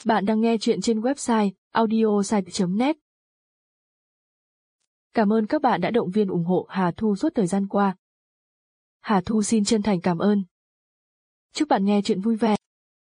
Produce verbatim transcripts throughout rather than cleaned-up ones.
Bạn đang nghe chuyện trên website audiosite chấm net. Cảm ơn các bạn đã động viên ủng hộ Hà Thu suốt thời gian qua. Hà Thu xin chân thành cảm ơn. Chúc bạn nghe chuyện vui vẻ.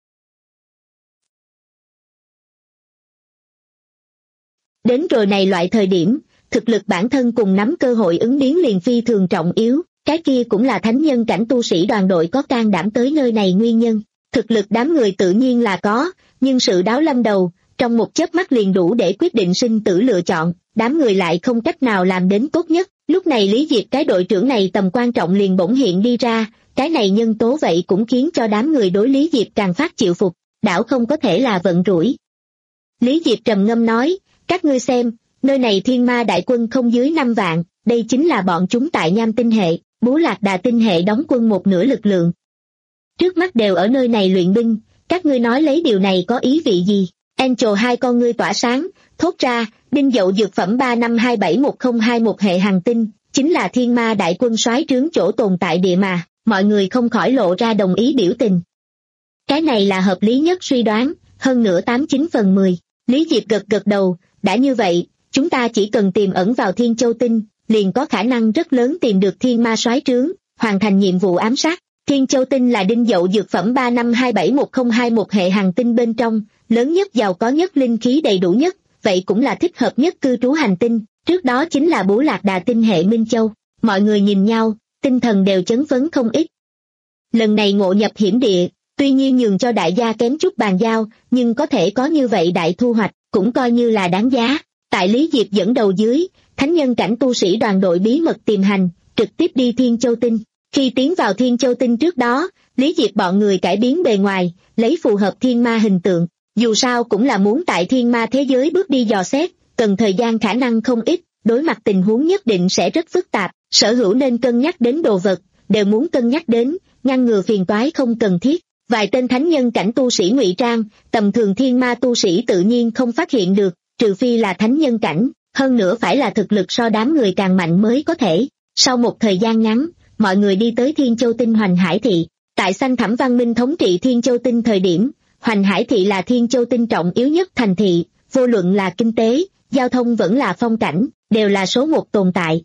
Đến rồi này loại thời điểm, thực lực bản thân cùng nắm cơ hội ứng biến liền phi thường trọng yếu, cái kia cũng là thánh nhân cảnh tu sĩ đoàn đội có can đảm tới nơi này nguyên nhân. Thực lực đám người tự nhiên là có, nhưng sự đáo lâm đầu, trong một chớp mắt liền đủ để quyết định sinh tử lựa chọn, đám người lại không cách nào làm đến tốt nhất. Lúc này Lý Diệp cái đội trưởng này tầm quan trọng liền bỗng hiện đi ra, cái này nhân tố vậy cũng khiến cho đám người đối Lý Diệp càng phát chịu phục, đảo không có thể là vận rủi. Lý Diệp trầm ngâm nói, các ngươi xem, nơi này thiên ma đại quân không dưới năm vạn, đây chính là bọn chúng tại Nham tinh hệ, Bú Lạc Đà tinh hệ đóng quân một nửa lực lượng. Trước mắt đều ở nơi này luyện binh, các ngươi nói lấy điều này có ý vị gì? Angel hai con ngươi tỏa sáng, thốt ra, đinh dậu dược phẩm ba năm hai bảy một không hai một hệ hành tinh, chính là thiên ma đại quân soái trướng chỗ tồn tại địa mà, mọi người không khỏi lộ ra đồng ý biểu tình. Cái này là hợp lý nhất suy đoán, hơn nữa tám chín phần mười. Lý Diệp gật gật đầu, đã như vậy, chúng ta chỉ cần tiềm ẩn vào Thiên Châu Tinh, liền có khả năng rất lớn tìm được thiên ma soái trướng, hoàn thành nhiệm vụ ám sát. Thiên Châu Tinh là đinh dậu dược phẩm ba năm hai bảy một không hai một hệ hành tinh bên trong, lớn nhất giàu có nhất linh khí đầy đủ nhất, vậy cũng là thích hợp nhất cư trú hành tinh, trước đó chính là Bú Lạc Đà tinh hệ Minh Châu. Mọi người nhìn nhau, tinh thần đều chấn phấn không ít. Lần này ngộ nhập hiểm địa, tuy nhiên nhường cho đại gia kém chút bàn giao, nhưng có thể có như vậy đại thu hoạch, cũng coi như là đáng giá. Tại Lý Diệp dẫn đầu dưới, thánh nhân cảnh tu sĩ đoàn đội bí mật tìm hành, trực tiếp đi Thiên Châu Tinh. Khi tiến vào Thiên Châu Tinh trước đó, Lý Diệp bọn người cải biến bề ngoài, lấy phù hợp thiên ma hình tượng. Dù sao cũng là muốn tại thiên ma thế giới bước đi dò xét, cần thời gian khả năng không ít, đối mặt tình huống nhất định sẽ rất phức tạp, sở hữu nên cân nhắc đến đồ vật, đều muốn cân nhắc đến, ngăn ngừa phiền toái không cần thiết. Vài tên thánh nhân cảnh tu sĩ ngụy trang, tầm thường thiên ma tu sĩ tự nhiên không phát hiện được, trừ phi là thánh nhân cảnh, hơn nữa phải là thực lực so đám người càng mạnh mới có thể. Sau một thời gian ngắn, mọi người đi tới Thiên Châu Tinh Hoành Hải Thị. Tại Xanh Thẳm Văn Minh thống trị Thiên Châu Tinh thời điểm, Hoành Hải Thị là Thiên Châu Tinh trọng yếu nhất thành thị, vô luận là kinh tế, giao thông vẫn là phong cảnh, đều là số một tồn tại.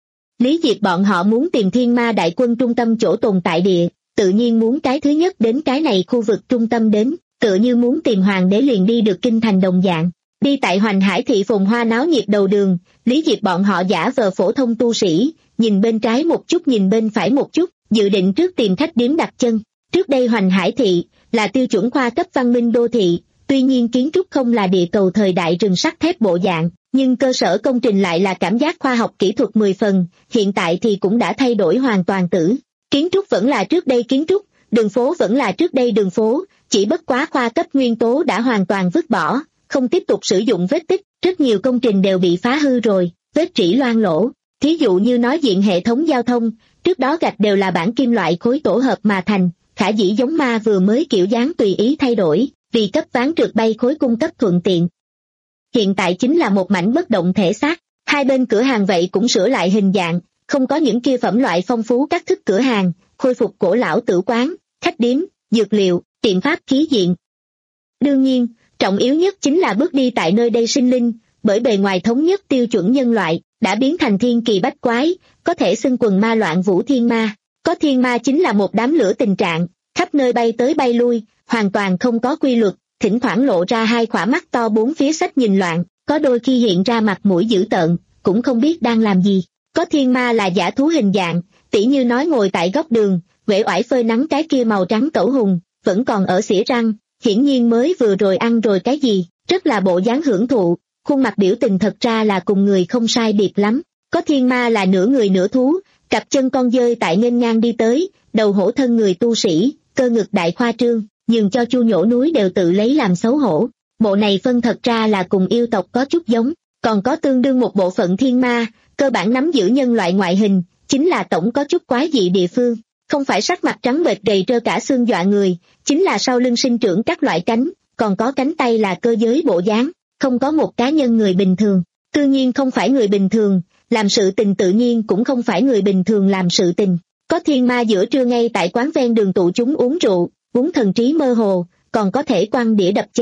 Lý Diệp bọn họ muốn tìm thiên ma đại quân trung tâm chỗ tồn tại địa, tự nhiên muốn cái thứ nhất đến cái này khu vực trung tâm đến, tựa như muốn tìm hoàng đế liền đi được kinh thành đồng dạng. Đi tại Hoành Hải Thị phồn hoa náo nhiệt đầu đường, Lý Diệp bọn họ giả vờ phổ thông tu sĩ, nhìn bên trái một chút nhìn bên phải một chút, dự định trước tìm khách điếm đặt chân. Trước đây Hoành Hải Thị là tiêu chuẩn khoa cấp văn minh đô thị, tuy nhiên kiến trúc không là địa cầu thời đại rừng sắt thép bộ dạng, nhưng cơ sở công trình lại là cảm giác khoa học kỹ thuật mười phần, hiện tại thì cũng đã thay đổi hoàn toàn tử. Kiến trúc vẫn là trước đây kiến trúc, đường phố vẫn là trước đây đường phố, chỉ bất quá khoa cấp nguyên tố đã hoàn toàn vứt bỏ, không tiếp tục sử dụng vết tích, rất nhiều công trình đều bị phá hư rồi, vết trĩ loang lỗ. Thí dụ như nói diện hệ thống giao thông, trước đó gạch đều là bản kim loại khối tổ hợp mà thành, khả dĩ giống ma vừa mới kiểu dáng tùy ý thay đổi, vì cấp ván trượt bay khối cung cấp thuận tiện. Hiện tại chính là một mảnh bất động thể xác, hai bên cửa hàng vậy cũng sửa lại hình dạng, không có những kia phẩm loại phong phú các thức cửa hàng, khôi phục cổ lão tử quán, khách điếm, dược liệu, tiệm pháp khí diện. Đương nhiên, trọng yếu nhất chính là bước đi tại nơi đây sinh linh, bởi bề ngoài thống nhất tiêu chuẩn nhân loại, đã biến thành thiên kỳ bách quái, có thể xưng quần ma loạn vũ thiên ma. Có thiên ma chính là một đám lửa tình trạng, khắp nơi bay tới bay lui, hoàn toàn không có quy luật, thỉnh thoảng lộ ra hai khỏa mắt to bốn phía sách nhìn loạn, có đôi khi hiện ra mặt mũi dữ tợn, cũng không biết đang làm gì. Có thiên ma là giả thú hình dạng, tỉ như nói ngồi tại góc đường, uể oải phơi nắng cái kia màu trắng cẩu hùng, vẫn còn ở xỉa răng, hiển nhiên mới vừa rồi ăn rồi cái gì, rất là bộ dáng hưởng thụ, khuôn mặt biểu tình thật ra là cùng người không sai biệt lắm. Có thiên ma là nửa người nửa thú, cặp chân con dơi tại nghênh ngang đi tới, đầu hổ thân người tu sĩ, cơ ngực đại khoa trương, nhường cho chu nhổ núi đều tự lấy làm xấu hổ. Bộ này phân thật ra là cùng yêu tộc có chút giống, còn có tương đương một bộ phận thiên ma, cơ bản nắm giữ nhân loại ngoại hình, chính là tổng có chút quái dị địa phương, không phải sắc mặt trắng bệch gầy trơ cả xương dọa người, chính là sau lưng sinh trưởng các loại cánh, còn có cánh tay là cơ giới bộ dáng, không có một cá nhân người bình thường, tự nhiên không phải người bình thường, làm sự tình tự nhiên cũng không phải người bình thường làm sự tình. Có thiên ma giữa trưa ngay tại quán ven đường tụ chúng uống rượu, uống thần trí mơ hồ, còn có thể quăng đĩa đập chén,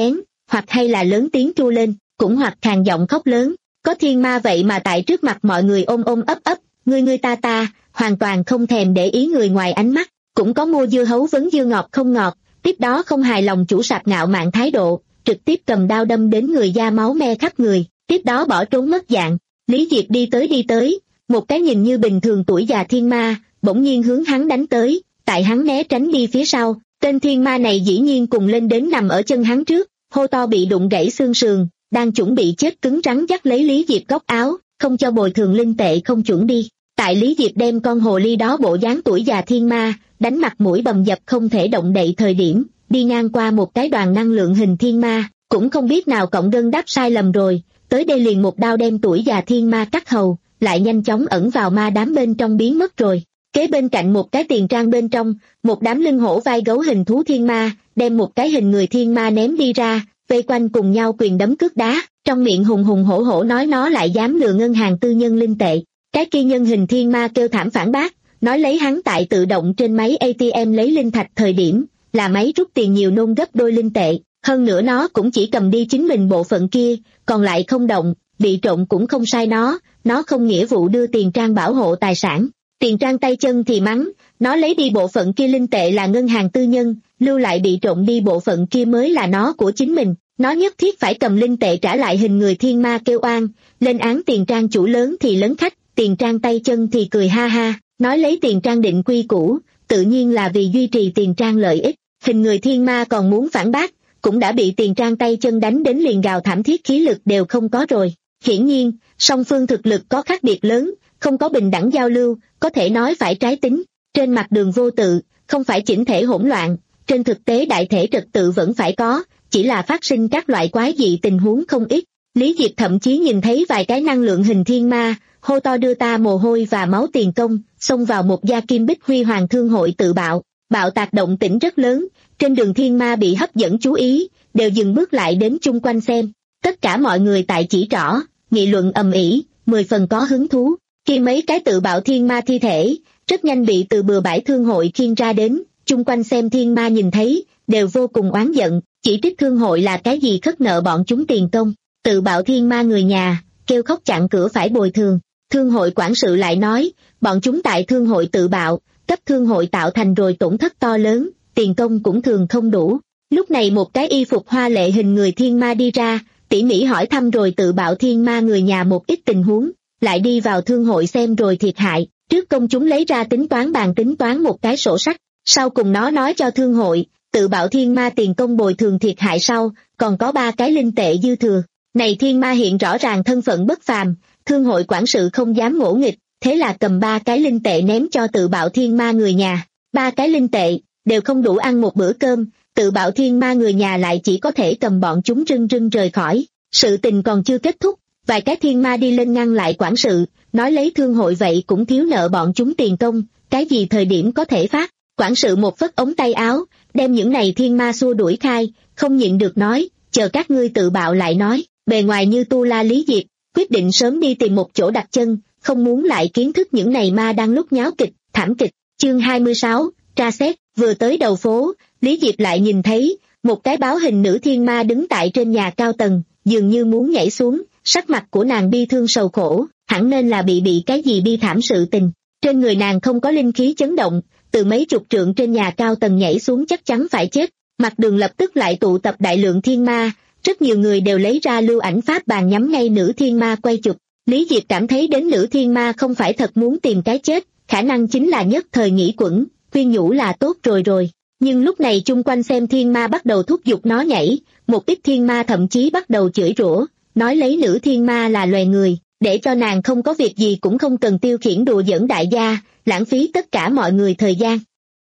hoặc hay là lớn tiếng tru lên, cũng hoặc khàn giọng khóc lớn. Có thiên ma vậy mà tại trước mặt mọi người ôm ôm ấp ấp, ngươi ngươi ta ta, hoàn toàn không thèm để ý người ngoài ánh mắt. Cũng có mua dưa hấu vấn dưa ngọt không ngọt, tiếp đó không hài lòng chủ sạp ngạo mạn thái độ, trực tiếp cầm đao đâm đến người da máu me khắp người, tiếp đó bỏ trốn mất dạng. Lý Diệp đi tới đi tới, một cái nhìn như bình thường tuổi già thiên ma, bỗng nhiên hướng hắn đánh tới, tại hắn né tránh đi phía sau, tên thiên ma này dĩ nhiên cùng lên đến nằm ở chân hắn trước, hô to bị đụng gãy xương sườn, đang chuẩn bị chết cứng rắn dắt lấy Lý Diệp góc áo, không cho bồi thường linh tệ không chuẩn đi. Tại Lý Diệp đem con hồ ly đó bộ dáng tuổi già thiên ma, đánh mặt mũi bầm dập không thể động đậy thời điểm, đi ngang qua một cái đoàn năng lượng hình thiên ma, cũng không biết nào cộng gân đáp sai lầm rồi, tới đây liền một đao đem tuổi già thiên ma cắt hầu, lại nhanh chóng ẩn vào ma đám bên trong biến mất rồi. Kế bên cạnh một cái tiền trang bên trong, một đám lưng hổ vai gấu hình thú thiên ma, đem một cái hình người thiên ma ném đi ra, vây quanh cùng nhau quyền đấm cước đá, trong miệng hùng hùng hổ hổ nói nó lại dám lừa ngân hàng tư nhân linh tệ. Cái kia nhân hình thiên ma kêu thảm phản bác, nói lấy hắn tại tự động trên máy a tê em lấy linh thạch thời điểm, là máy rút tiền nhiều nôn gấp đôi linh tệ, hơn nữa nó cũng chỉ cầm đi chính mình bộ phận kia, còn lại không động, bị trộm cũng không sai nó, nó không nghĩa vụ đưa tiền trang bảo hộ tài sản. Tiền trang tay chân thì mắng, nó lấy đi bộ phận kia linh tệ là ngân hàng tư nhân, lưu lại bị trộm đi bộ phận kia mới là nó của chính mình, nó nhất thiết phải cầm linh tệ trả lại. Hình người thiên ma kêu oan, lên án tiền trang chủ lớn thì lớn khách, tiền trang tay chân thì cười ha ha, nói lấy tiền trang định quy củ, tự nhiên là vì duy trì tiền trang lợi ích. Hình người thiên ma còn muốn phản bác, cũng đã bị tiền trang tay chân đánh đến liền gào thảm thiết khí lực đều không có rồi. Hiển nhiên, song phương thực lực có khác biệt lớn, không có bình đẳng giao lưu, có thể nói phải trái tính. Trên mặt đường vô tự, không phải chỉnh thể hỗn loạn, trên thực tế đại thể trật tự vẫn phải có, chỉ là phát sinh các loại quái dị tình huống không ít. Lý Diệp thậm chí nhìn thấy vài cái năng lượng hình thiên ma, hô to đưa ta mồ hôi và máu tiền công, xông vào một gia kim bích huy hoàng thương hội tự bạo, bạo tạc động tĩnh rất lớn, trên đường thiên ma bị hấp dẫn chú ý, đều dừng bước lại đến chung quanh xem. Tất cả mọi người tại chỉ trỏ, nghị luận ầm ĩ, mười phần có hứng thú. Khi mấy cái tự bạo thiên ma thi thể, rất nhanh bị từ bừa bãi thương hội khiêng ra đến, chung quanh xem thiên ma nhìn thấy, đều vô cùng oán giận, chỉ trích thương hội là cái gì khất nợ bọn chúng tiền công. Tự bạo thiên ma người nhà, kêu khóc chặn cửa phải bồi thường. Thương hội quản sự lại nói, bọn chúng tại thương hội tự bạo, cấp thương hội tạo thành rồi tổn thất to lớn, tiền công cũng thường không đủ. Lúc này một cái y phục hoa lệ hình người thiên ma đi ra, tỉ mỉ hỏi thăm rồi tự bạo thiên ma người nhà một ít tình huống, lại đi vào thương hội xem rồi thiệt hại, trước công chúng lấy ra tính toán bàn tính toán một cái sổ sách, sau cùng nó nói cho thương hội, tự bạo thiên ma tiền công bồi thường thiệt hại sau, còn có ba cái linh tệ dư thừa. Này thiên ma hiện rõ ràng thân phận bất phàm, thương hội quản sự không dám ngỗ nghịch, thế là cầm ba cái linh tệ ném cho tự bạo thiên ma người nhà. Ba cái linh tệ, đều không đủ ăn một bữa cơm, tự bạo thiên ma người nhà lại chỉ có thể cầm bọn chúng rưng rưng rời khỏi. Sự tình còn chưa kết thúc, vài cái thiên ma đi lên ngăn lại quản sự, nói lấy thương hội vậy cũng thiếu nợ bọn chúng tiền công, cái gì thời điểm có thể phát. Quản sự một phất ống tay áo, đem những này thiên ma xua đuổi khai, không nhịn được nói, chờ các ngươi tự bạo lại nói. Bề ngoài như tu la Lý Diệp, quyết định sớm đi tìm một chỗ đặt chân, không muốn lại kiến thức những này ma đang lúc nháo kịch, thảm kịch. Chương hai mươi sáu, tra xét. Vừa tới đầu phố, Lý Diệp lại nhìn thấy, một cái báo hình nữ thiên ma đứng tại trên nhà cao tầng, dường như muốn nhảy xuống, sắc mặt của nàng bi thương sầu khổ, hẳn nên là bị bị cái gì bi thảm sự tình. Trên người nàng không có linh khí chấn động, từ mấy chục trượng trên nhà cao tầng nhảy xuống chắc chắn phải chết. Mặt đường lập tức lại tụ tập đại lượng thiên ma, rất nhiều người đều lấy ra lưu ảnh pháp bàn nhắm ngay nữ thiên ma quay chụp. Lý Diệp cảm thấy đến nữ thiên ma không phải thật muốn tìm cái chết, khả năng chính là nhất thời nghĩ quẩn, khuyên nhủ là tốt rồi rồi. Nhưng lúc này chung quanh xem thiên ma bắt đầu thúc giục nó nhảy, một ít thiên ma thậm chí bắt đầu chửi rủa, nói lấy nữ thiên ma là loài người, để cho nàng không có việc gì cũng không cần tiêu khiển đùa giỡn đại gia, lãng phí tất cả mọi người thời gian.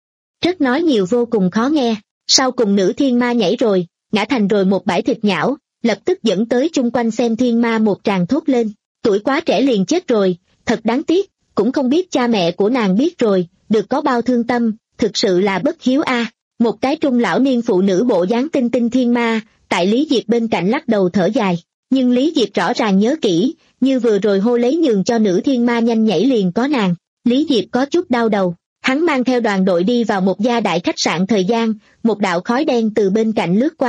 Rất nói nhiều vô cùng khó nghe, sau cùng nữ thiên ma nhảy rồi, ngã thành rồi một bãi thịt nhão, lập tức dẫn tới chung quanh xem thiên ma một tràng thốt lên, tuổi quá trẻ liền chết rồi, thật đáng tiếc, cũng không biết cha mẹ của nàng biết rồi, được có bao thương tâm, thực sự là bất hiếu a. Một cái trung lão niên phụ nữ bộ dáng tinh tinh thiên ma, tại Lý Diệp bên cạnh lắc đầu thở dài, nhưng Lý Diệp rõ ràng nhớ kỹ, như vừa rồi hô lấy nhường cho nữ thiên ma nhanh nhảy liền có nàng. Lý Diệp có chút đau đầu, hắn mang theo đoàn đội đi vào một gia đại khách sạn thời gian, một đạo khói đen từ bên cạnh lướt qua,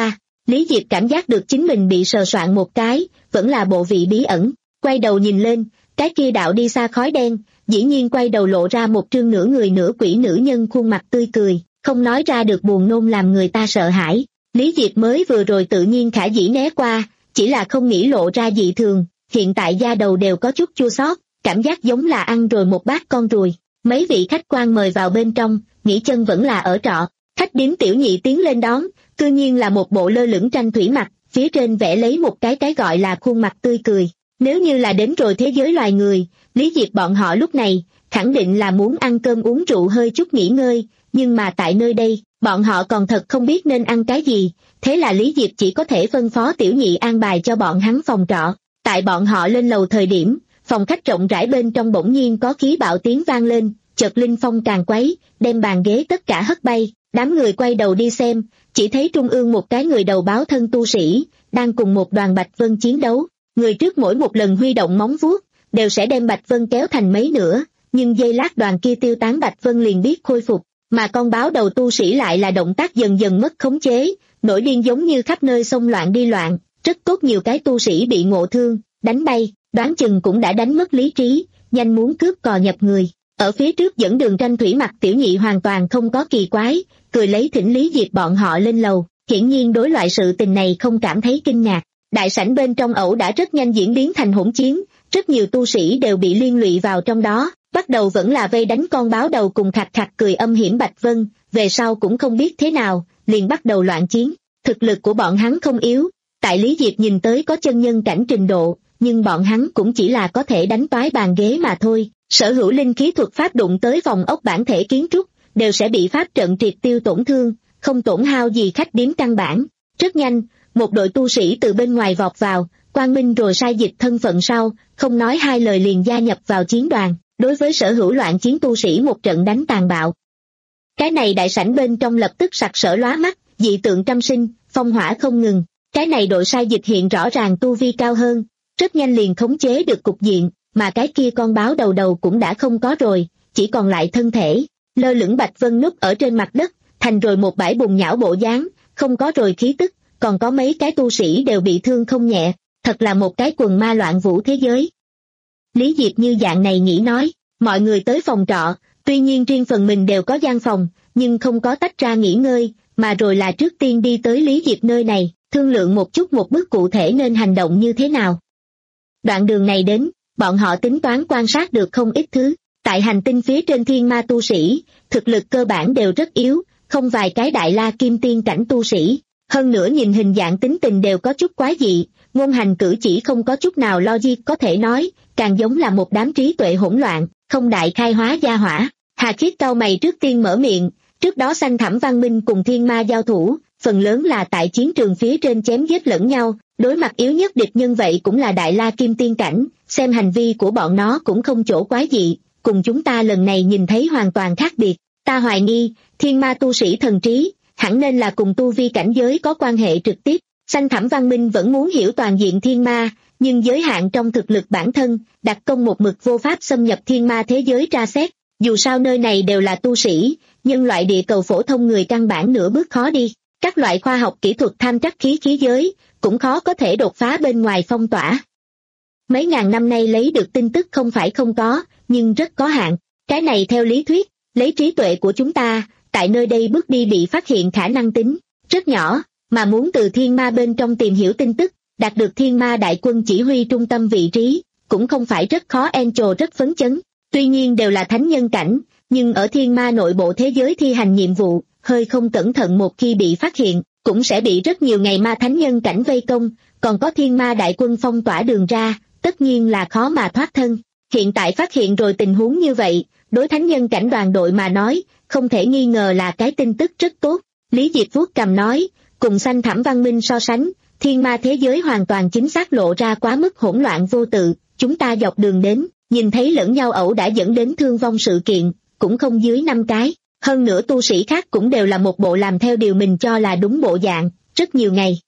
Lý Diệp cảm giác được chính mình bị sờ soạng một cái, vẫn là bộ vị bí ẩn, quay đầu nhìn lên, cái kia đạo đi xa khói đen, dĩ nhiên quay đầu lộ ra một trương nửa người nửa quỷ nữ nhân khuôn mặt tươi cười, không nói ra được buồn nôn làm người ta sợ hãi. Lý Diệp mới vừa rồi tự nhiên khả dĩ né qua, chỉ là không nghĩ lộ ra dị thường, hiện tại da đầu đều có chút chua xót, cảm giác giống là ăn rồi một bát con ruồi. Mấy vị khách quan mời vào bên trong, nghỉ chân vẫn là ở trọ, khách điếm tiểu nhị tiến lên đón, cư nhiên là một bộ lơ lửng tranh thủy mặc, phía trên vẽ lấy một cái cái gọi là khuôn mặt tươi cười. Nếu như là đến rồi thế giới loài người, Lý Diệp bọn họ lúc này, khẳng định là muốn ăn cơm uống rượu hơi chút nghỉ ngơi, nhưng mà tại nơi đây, bọn họ còn thật không biết nên ăn cái gì, thế là Lý Diệp chỉ có thể phân phó tiểu nhị an bài cho bọn hắn phòng trọ. Tại bọn họ lên lầu thời điểm, phòng khách rộng rãi bên trong bỗng nhiên có khí bạo tiếng vang lên, chợt linh phong càng quấy, đem bàn ghế tất cả hất bay, đám người quay đầu đi xem, chỉ thấy trung ương một cái người đầu báo thân tu sĩ, đang cùng một đoàn Bạch Vân chiến đấu, người trước mỗi một lần huy động móng vuốt, đều sẽ đem Bạch Vân kéo thành mấy nửa, nhưng giây lát đoàn kia tiêu tán Bạch Vân liền biết khôi phục, mà con báo đầu tu sĩ lại là động tác dần dần mất khống chế, nổi điên giống như khắp nơi xông loạn đi loạn, rất tốt nhiều cái tu sĩ bị ngộ thương, đánh bay, đoán chừng cũng đã đánh mất lý trí, nhanh muốn cướp cò nhập người. Ở phía trước dẫn đường tranh thủy mặc tiểu nhị hoàn toàn không có kỳ quái, cười lấy thỉnh Lý Diệp bọn họ lên lầu, hiển nhiên đối loại sự tình này không cảm thấy kinh ngạc. Đại sảnh bên trong ẩu đã rất nhanh diễn biến thành hỗn chiến, rất nhiều tu sĩ đều bị liên lụy vào trong đó, bắt đầu vẫn là vây đánh con báo đầu cùng khạc khạc cười âm hiểm Bạch Vân, về sau cũng không biết thế nào, liền bắt đầu loạn chiến. Thực lực của bọn hắn không yếu, tại Lý Diệp nhìn tới có chân nhân cảnh trình độ, nhưng bọn hắn cũng chỉ là có thể đánh toái bàn ghế mà thôi. Sở hữu linh khí thuật pháp đụng tới vòng ốc bản thể kiến trúc, đều sẽ bị pháp trận triệt tiêu tổn thương, không tổn hao gì khách điếm căn bản. Rất nhanh, một đội tu sĩ từ bên ngoài vọt vào, quang minh rồi sai dịch thân phận sau, không nói hai lời liền gia nhập vào chiến đoàn, đối với sở hữu loạn chiến tu sĩ một trận đánh tàn bạo. Cái này đại sảnh bên trong lập tức sặc sỡ lóa mắt, dị tượng trăm sinh, phong hỏa không ngừng. Cái này đội sai dịch hiện rõ ràng tu vi cao hơn, rất nhanh liền khống chế được cục diện, mà cái kia con báo đầu đầu cũng đã không có rồi, chỉ còn lại thân thể, lơ lửng Bạch Vân núp ở trên mặt đất, thành rồi một bãi bùn nhão bộ dáng, không có rồi khí tức, còn có mấy cái tu sĩ đều bị thương không nhẹ, thật là một cái quần ma loạn vũ thế giới. Lý Diệp như dạng này nghĩ nói, mọi người tới phòng trọ, tuy nhiên riêng phần mình đều có gian phòng, nhưng không có tách ra nghỉ ngơi, mà rồi là trước tiên đi tới Lý Diệp nơi này, thương lượng một chút một bước cụ thể nên hành động như thế nào. Đoạn đường này đến, bọn họ tính toán quan sát được không ít thứ, tại hành tinh phía trên thiên ma tu sĩ, thực lực cơ bản đều rất yếu, không vài cái đại la kim tiên cảnh tu sĩ, hơn nữa nhìn hình dạng tính tình đều có chút quái dị, ngôn hành cử chỉ không có chút nào logic có thể nói, càng giống là một đám trí tuệ hỗn loạn, không đại khai hóa gia hỏa. Hà Khiết cau mày trước tiên mở miệng, trước đó Xanh Thẳm Văn Minh cùng thiên ma giao thủ, phần lớn là tại chiến trường phía trên chém giết lẫn nhau, đối mặt yếu nhất địch nhân vậy cũng là đại la kim tiên cảnh, xem hành vi của bọn nó cũng không chỗ quái dị, cùng chúng ta lần này nhìn thấy hoàn toàn khác biệt. Ta hoài nghi, thiên ma tu sĩ thần trí, hẳn nên là cùng tu vi cảnh giới có quan hệ trực tiếp. Xanh Thẳm Văn Minh vẫn muốn hiểu toàn diện thiên ma, nhưng giới hạn trong thực lực bản thân, đặc công một mực vô pháp xâm nhập thiên ma thế giới tra xét. Dù sao nơi này đều là tu sĩ, nhưng loại địa cầu phổ thông người căn bản nửa bước khó đi. Các loại khoa học kỹ thuật tham trắc khí khí giới, cũng khó có thể đột phá bên ngoài phong tỏa. Mấy ngàn năm nay lấy được tin tức không phải không có, nhưng rất có hạn. Cái này theo lý thuyết, lấy trí tuệ của chúng ta, tại nơi đây bước đi bị phát hiện khả năng tính rất nhỏ, mà muốn từ thiên ma bên trong tìm hiểu tin tức, đạt được thiên ma đại quân chỉ huy trung tâm vị trí, cũng không phải rất khó. Angel rất phấn chấn, tuy nhiên đều là thánh nhân cảnh, nhưng ở thiên ma nội bộ thế giới thi hành nhiệm vụ, hơi không cẩn thận một khi bị phát hiện, cũng sẽ bị rất nhiều ngày ma thánh nhân cảnh vây công, còn có thiên ma đại quân phong tỏa đường ra, tất nhiên là khó mà thoát thân. Hiện tại phát hiện rồi tình huống như vậy, đối thánh nhân cảnh đoàn đội mà nói, không thể nghi ngờ là cái tin tức rất tốt. Lý Diệp vuốt cằm nói, cùng Xanh Thẳm Văn Minh so sánh, thiên ma thế giới hoàn toàn chính xác lộ ra quá mức hỗn loạn vô tự, chúng ta dọc đường đến, nhìn thấy lẫn nhau ẩu đã dẫn đến thương vong sự kiện, cũng không dưới năm cái. Hơn nữa tu sĩ khác cũng đều là một bộ làm theo điều mình cho là đúng bộ dạng, rất nhiều ngày.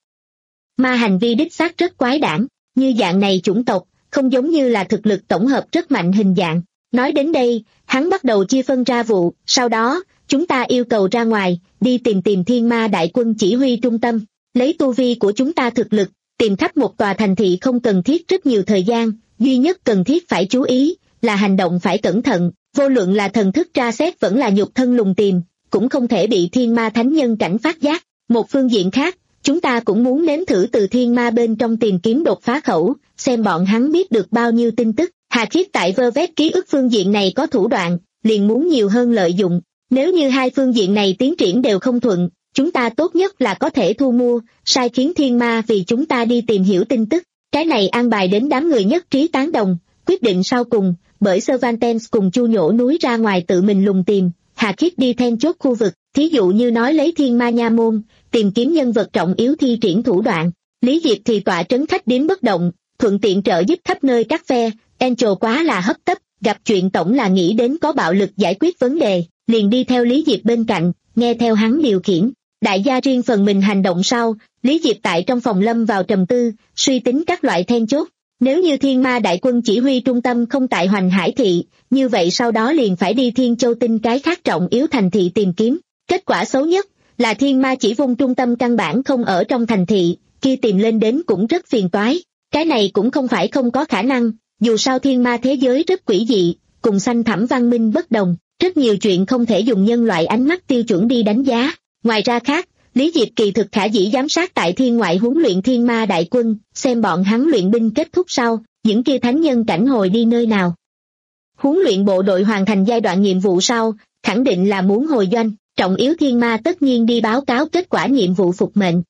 Ma hành vi đích xác rất quái đản, như dạng này chủng tộc, không giống như là thực lực tổng hợp rất mạnh hình dạng. Nói đến đây, hắn bắt đầu chia phân ra vụ, sau đó, chúng ta yêu cầu ra ngoài, đi tìm tìm thiên ma đại quân chỉ huy trung tâm. Lấy tu vi của chúng ta thực lực, tìm khắp một tòa thành thị không cần thiết rất nhiều thời gian, duy nhất cần thiết phải chú ý, là hành động phải cẩn thận, vô luận là thần thức tra xét vẫn là nhục thân lùng tìm, cũng không thể bị thiên ma thánh nhân cảnh phát giác. Một phương diện khác, chúng ta cũng muốn nếm thử từ thiên ma bên trong tìm kiếm đột phá khẩu, xem bọn hắn biết được bao nhiêu tin tức. Hà Khiết tại vơ vét ký ức phương diện này có thủ đoạn, liền muốn nhiều hơn lợi dụng. Nếu như hai phương diện này tiến triển đều không thuận, chúng ta tốt nhất là có thể thu mua, sai khiến thiên ma vì chúng ta đi tìm hiểu tin tức. Cái này an bài đến đám người nhất trí tán đồng, quyết định sau cùng, bởi Cervantes cùng Chu nhổ núi ra ngoài tự mình lùng tìm, Hà Khiết đi then chốt khu vực, thí dụ như nói lấy thiên ma nha môn, tìm kiếm nhân vật trọng yếu thi triển thủ đoạn. Lý Diệp thì tọa trấn khách điếm bất động, thuận tiện trợ giúp khắp nơi các phe. Angel quá là hấp tấp, gặp chuyện tổng là nghĩ đến có bạo lực giải quyết vấn đề, liền đi theo Lý Diệp bên cạnh, nghe theo hắn điều khiển. Đại gia riêng phần mình hành động sau, Lý Diệp tại trong phòng lâm vào trầm tư, suy tính các loại then chốt. Nếu như thiên ma đại quân chỉ huy trung tâm không tại Hoành Hải thị, như vậy sau đó liền phải đi Thiên Châu Tinh cái khác trọng yếu thành thị tìm kiếm. Kết quả xấu nhất là thiên ma chỉ vung trung tâm căn bản không ở trong thành thị, kia tìm lên đến cũng rất phiền toái. Cái này cũng không phải không có khả năng, dù sao thiên ma thế giới rất quỷ dị, cùng xanh thẳm văn minh bất đồng, rất nhiều chuyện không thể dùng nhân loại ánh mắt tiêu chuẩn đi đánh giá. Ngoài ra khác, Lý Diệp kỳ thực khả dĩ giám sát tại thiên ngoại huấn luyện thiên ma đại quân, xem bọn hắn luyện binh kết thúc sau, những kia thánh nhân cảnh hồi đi nơi nào. Huấn luyện bộ đội hoàn thành giai đoạn nhiệm vụ sau, khẳng định là muốn hồi doanh, trọng yếu thiên ma tất nhiên đi báo cáo kết quả nhiệm vụ phục mệnh.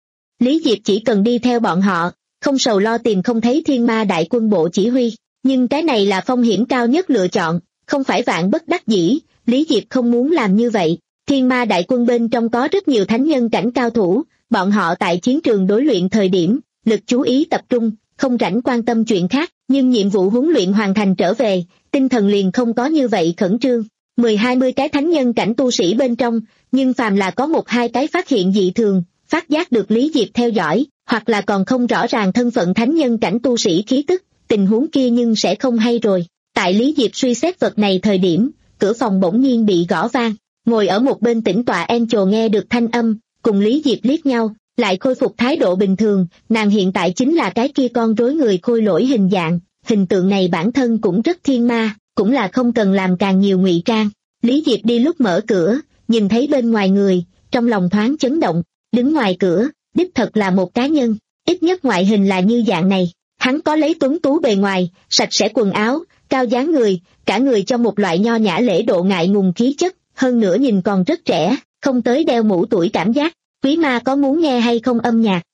Lý Diệp chỉ cần đi theo bọn họ, không sầu lo tìm không thấy thiên ma đại quân bộ chỉ huy, nhưng cái này là phong hiểm cao nhất lựa chọn, không phải vạn bất đắc dĩ, Lý Diệp không muốn làm như vậy. Thiên ma đại quân bên trong có rất nhiều thánh nhân cảnh cao thủ, bọn họ tại chiến trường đối luyện thời điểm, lực chú ý tập trung, không rảnh quan tâm chuyện khác, nhưng nhiệm vụ huấn luyện hoàn thành trở về, tinh thần liền không có như vậy khẩn trương. Mười hai mươi cái thánh nhân cảnh tu sĩ bên trong, nhưng phàm là có một hai cái phát hiện dị thường, phát giác được Lý Diệp theo dõi, hoặc là còn không rõ ràng thân phận thánh nhân cảnh tu sĩ khí tức, tình huống kia nhưng sẽ không hay rồi. Tại Lý Diệp suy xét vật này thời điểm, cửa phòng bỗng nhiên bị gõ vang. Ngồi ở một bên tĩnh tọa Angel nghe được thanh âm, cùng Lý Diệp liếc nhau, lại khôi phục thái độ bình thường, nàng hiện tại chính là cái kia con rối người khôi lỗi hình dạng, hình tượng này bản thân cũng rất thiên ma, cũng là không cần làm càng nhiều ngụy trang. Lý Diệp đi lúc mở cửa, nhìn thấy bên ngoài người, trong lòng thoáng chấn động, đứng ngoài cửa, đích thật là một cá nhân, ít nhất ngoại hình là như dạng này, hắn có lấy tuấn tú bề ngoài, sạch sẽ quần áo, cao dáng người, cả người cho một loại nho nhã lễ độ ngại ngùng khí chất. Hơn nữa nhìn còn rất trẻ, không tới đeo mũ tuổi cảm giác. Quý ma có muốn nghe hay không âm nhạc?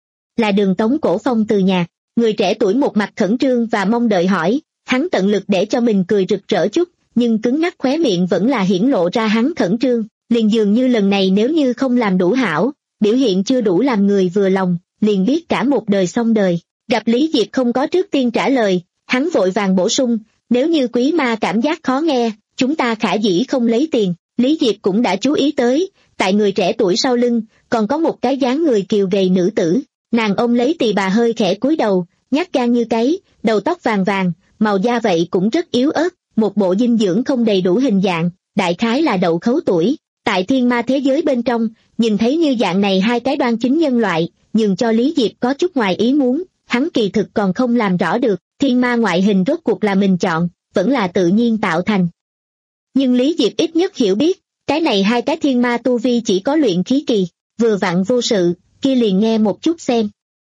Là Đường Tống cổ phong từ nhạc. Người trẻ tuổi một mặt khẩn trương và mong đợi hỏi, hắn tận lực để cho mình cười rực rỡ chút, nhưng cứng ngắc khóe miệng vẫn là hiển lộ ra hắn khẩn trương, liền dường như lần này nếu như không làm đủ hảo, biểu hiện chưa đủ làm người vừa lòng, liền biết cả một đời xong đời. Gặp Lý Diệp không có trước tiên trả lời, hắn vội vàng bổ sung, nếu như quý ma cảm giác khó nghe, chúng ta khả dĩ không lấy tiền. Lý Diệp cũng đã chú ý tới, tại người trẻ tuổi sau lưng, còn có một cái dáng người kiều gầy nữ tử, nàng ôm lấy tỳ bà hơi khẽ cúi đầu, nhát gan như cái, đầu tóc vàng vàng, màu da vậy cũng rất yếu ớt, một bộ dinh dưỡng không đầy đủ hình dạng, đại khái là đậu khấu tuổi. Tại thiên ma thế giới bên trong, nhìn thấy như dạng này hai cái đoan chính nhân loại, nhường cho Lý Diệp có chút ngoài ý muốn, hắn kỳ thực còn không làm rõ được, thiên ma ngoại hình rốt cuộc là mình chọn, vẫn là tự nhiên tạo thành. Nhưng Lý Diệp ít nhất hiểu biết, cái này hai cái thiên ma tu vi chỉ có luyện khí kỳ, vừa vặn vô sự, kia liền nghe một chút xem.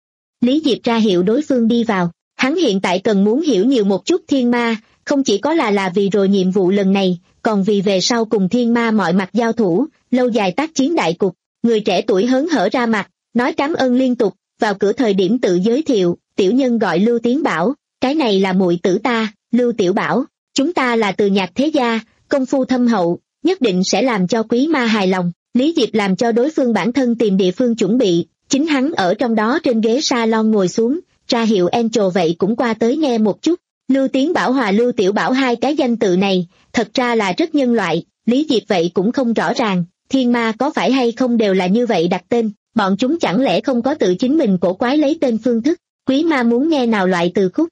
Lý Diệp ra hiệu đối phương đi vào, hắn hiện tại cần muốn hiểu nhiều một chút thiên ma, không chỉ có là là vì rồi nhiệm vụ lần này, còn vì về sau cùng thiên ma mọi mặt giao thủ, lâu dài tác chiến đại cục. Người trẻ tuổi hớn hở ra mặt, nói cảm ơn liên tục, vào cửa thời điểm tự giới thiệu, tiểu nhân gọi Lưu Tiến Bảo, cái này là muội tử ta, Lưu Tiểu Bảo, chúng ta là từ Nhạc thế gia, công phu thâm hậu, nhất định sẽ làm cho quý ma hài lòng. Lý Diệp làm cho đối phương bản thân tìm địa phương chuẩn bị, chính hắn ở trong đó trên ghế salon ngồi xuống, ra hiệu Angel vậy cũng qua tới nghe một chút. Lưu Tiến Bảo hòa Lưu Tiểu Bảo hai cái danh tự này, thật ra là rất nhân loại, Lý Diệp vậy cũng không rõ ràng, thiên ma có phải hay không đều là như vậy đặt tên, bọn chúng chẳng lẽ không có tự chính mình cổ quái lấy tên phương thức, quý ma muốn nghe nào loại từ khúc?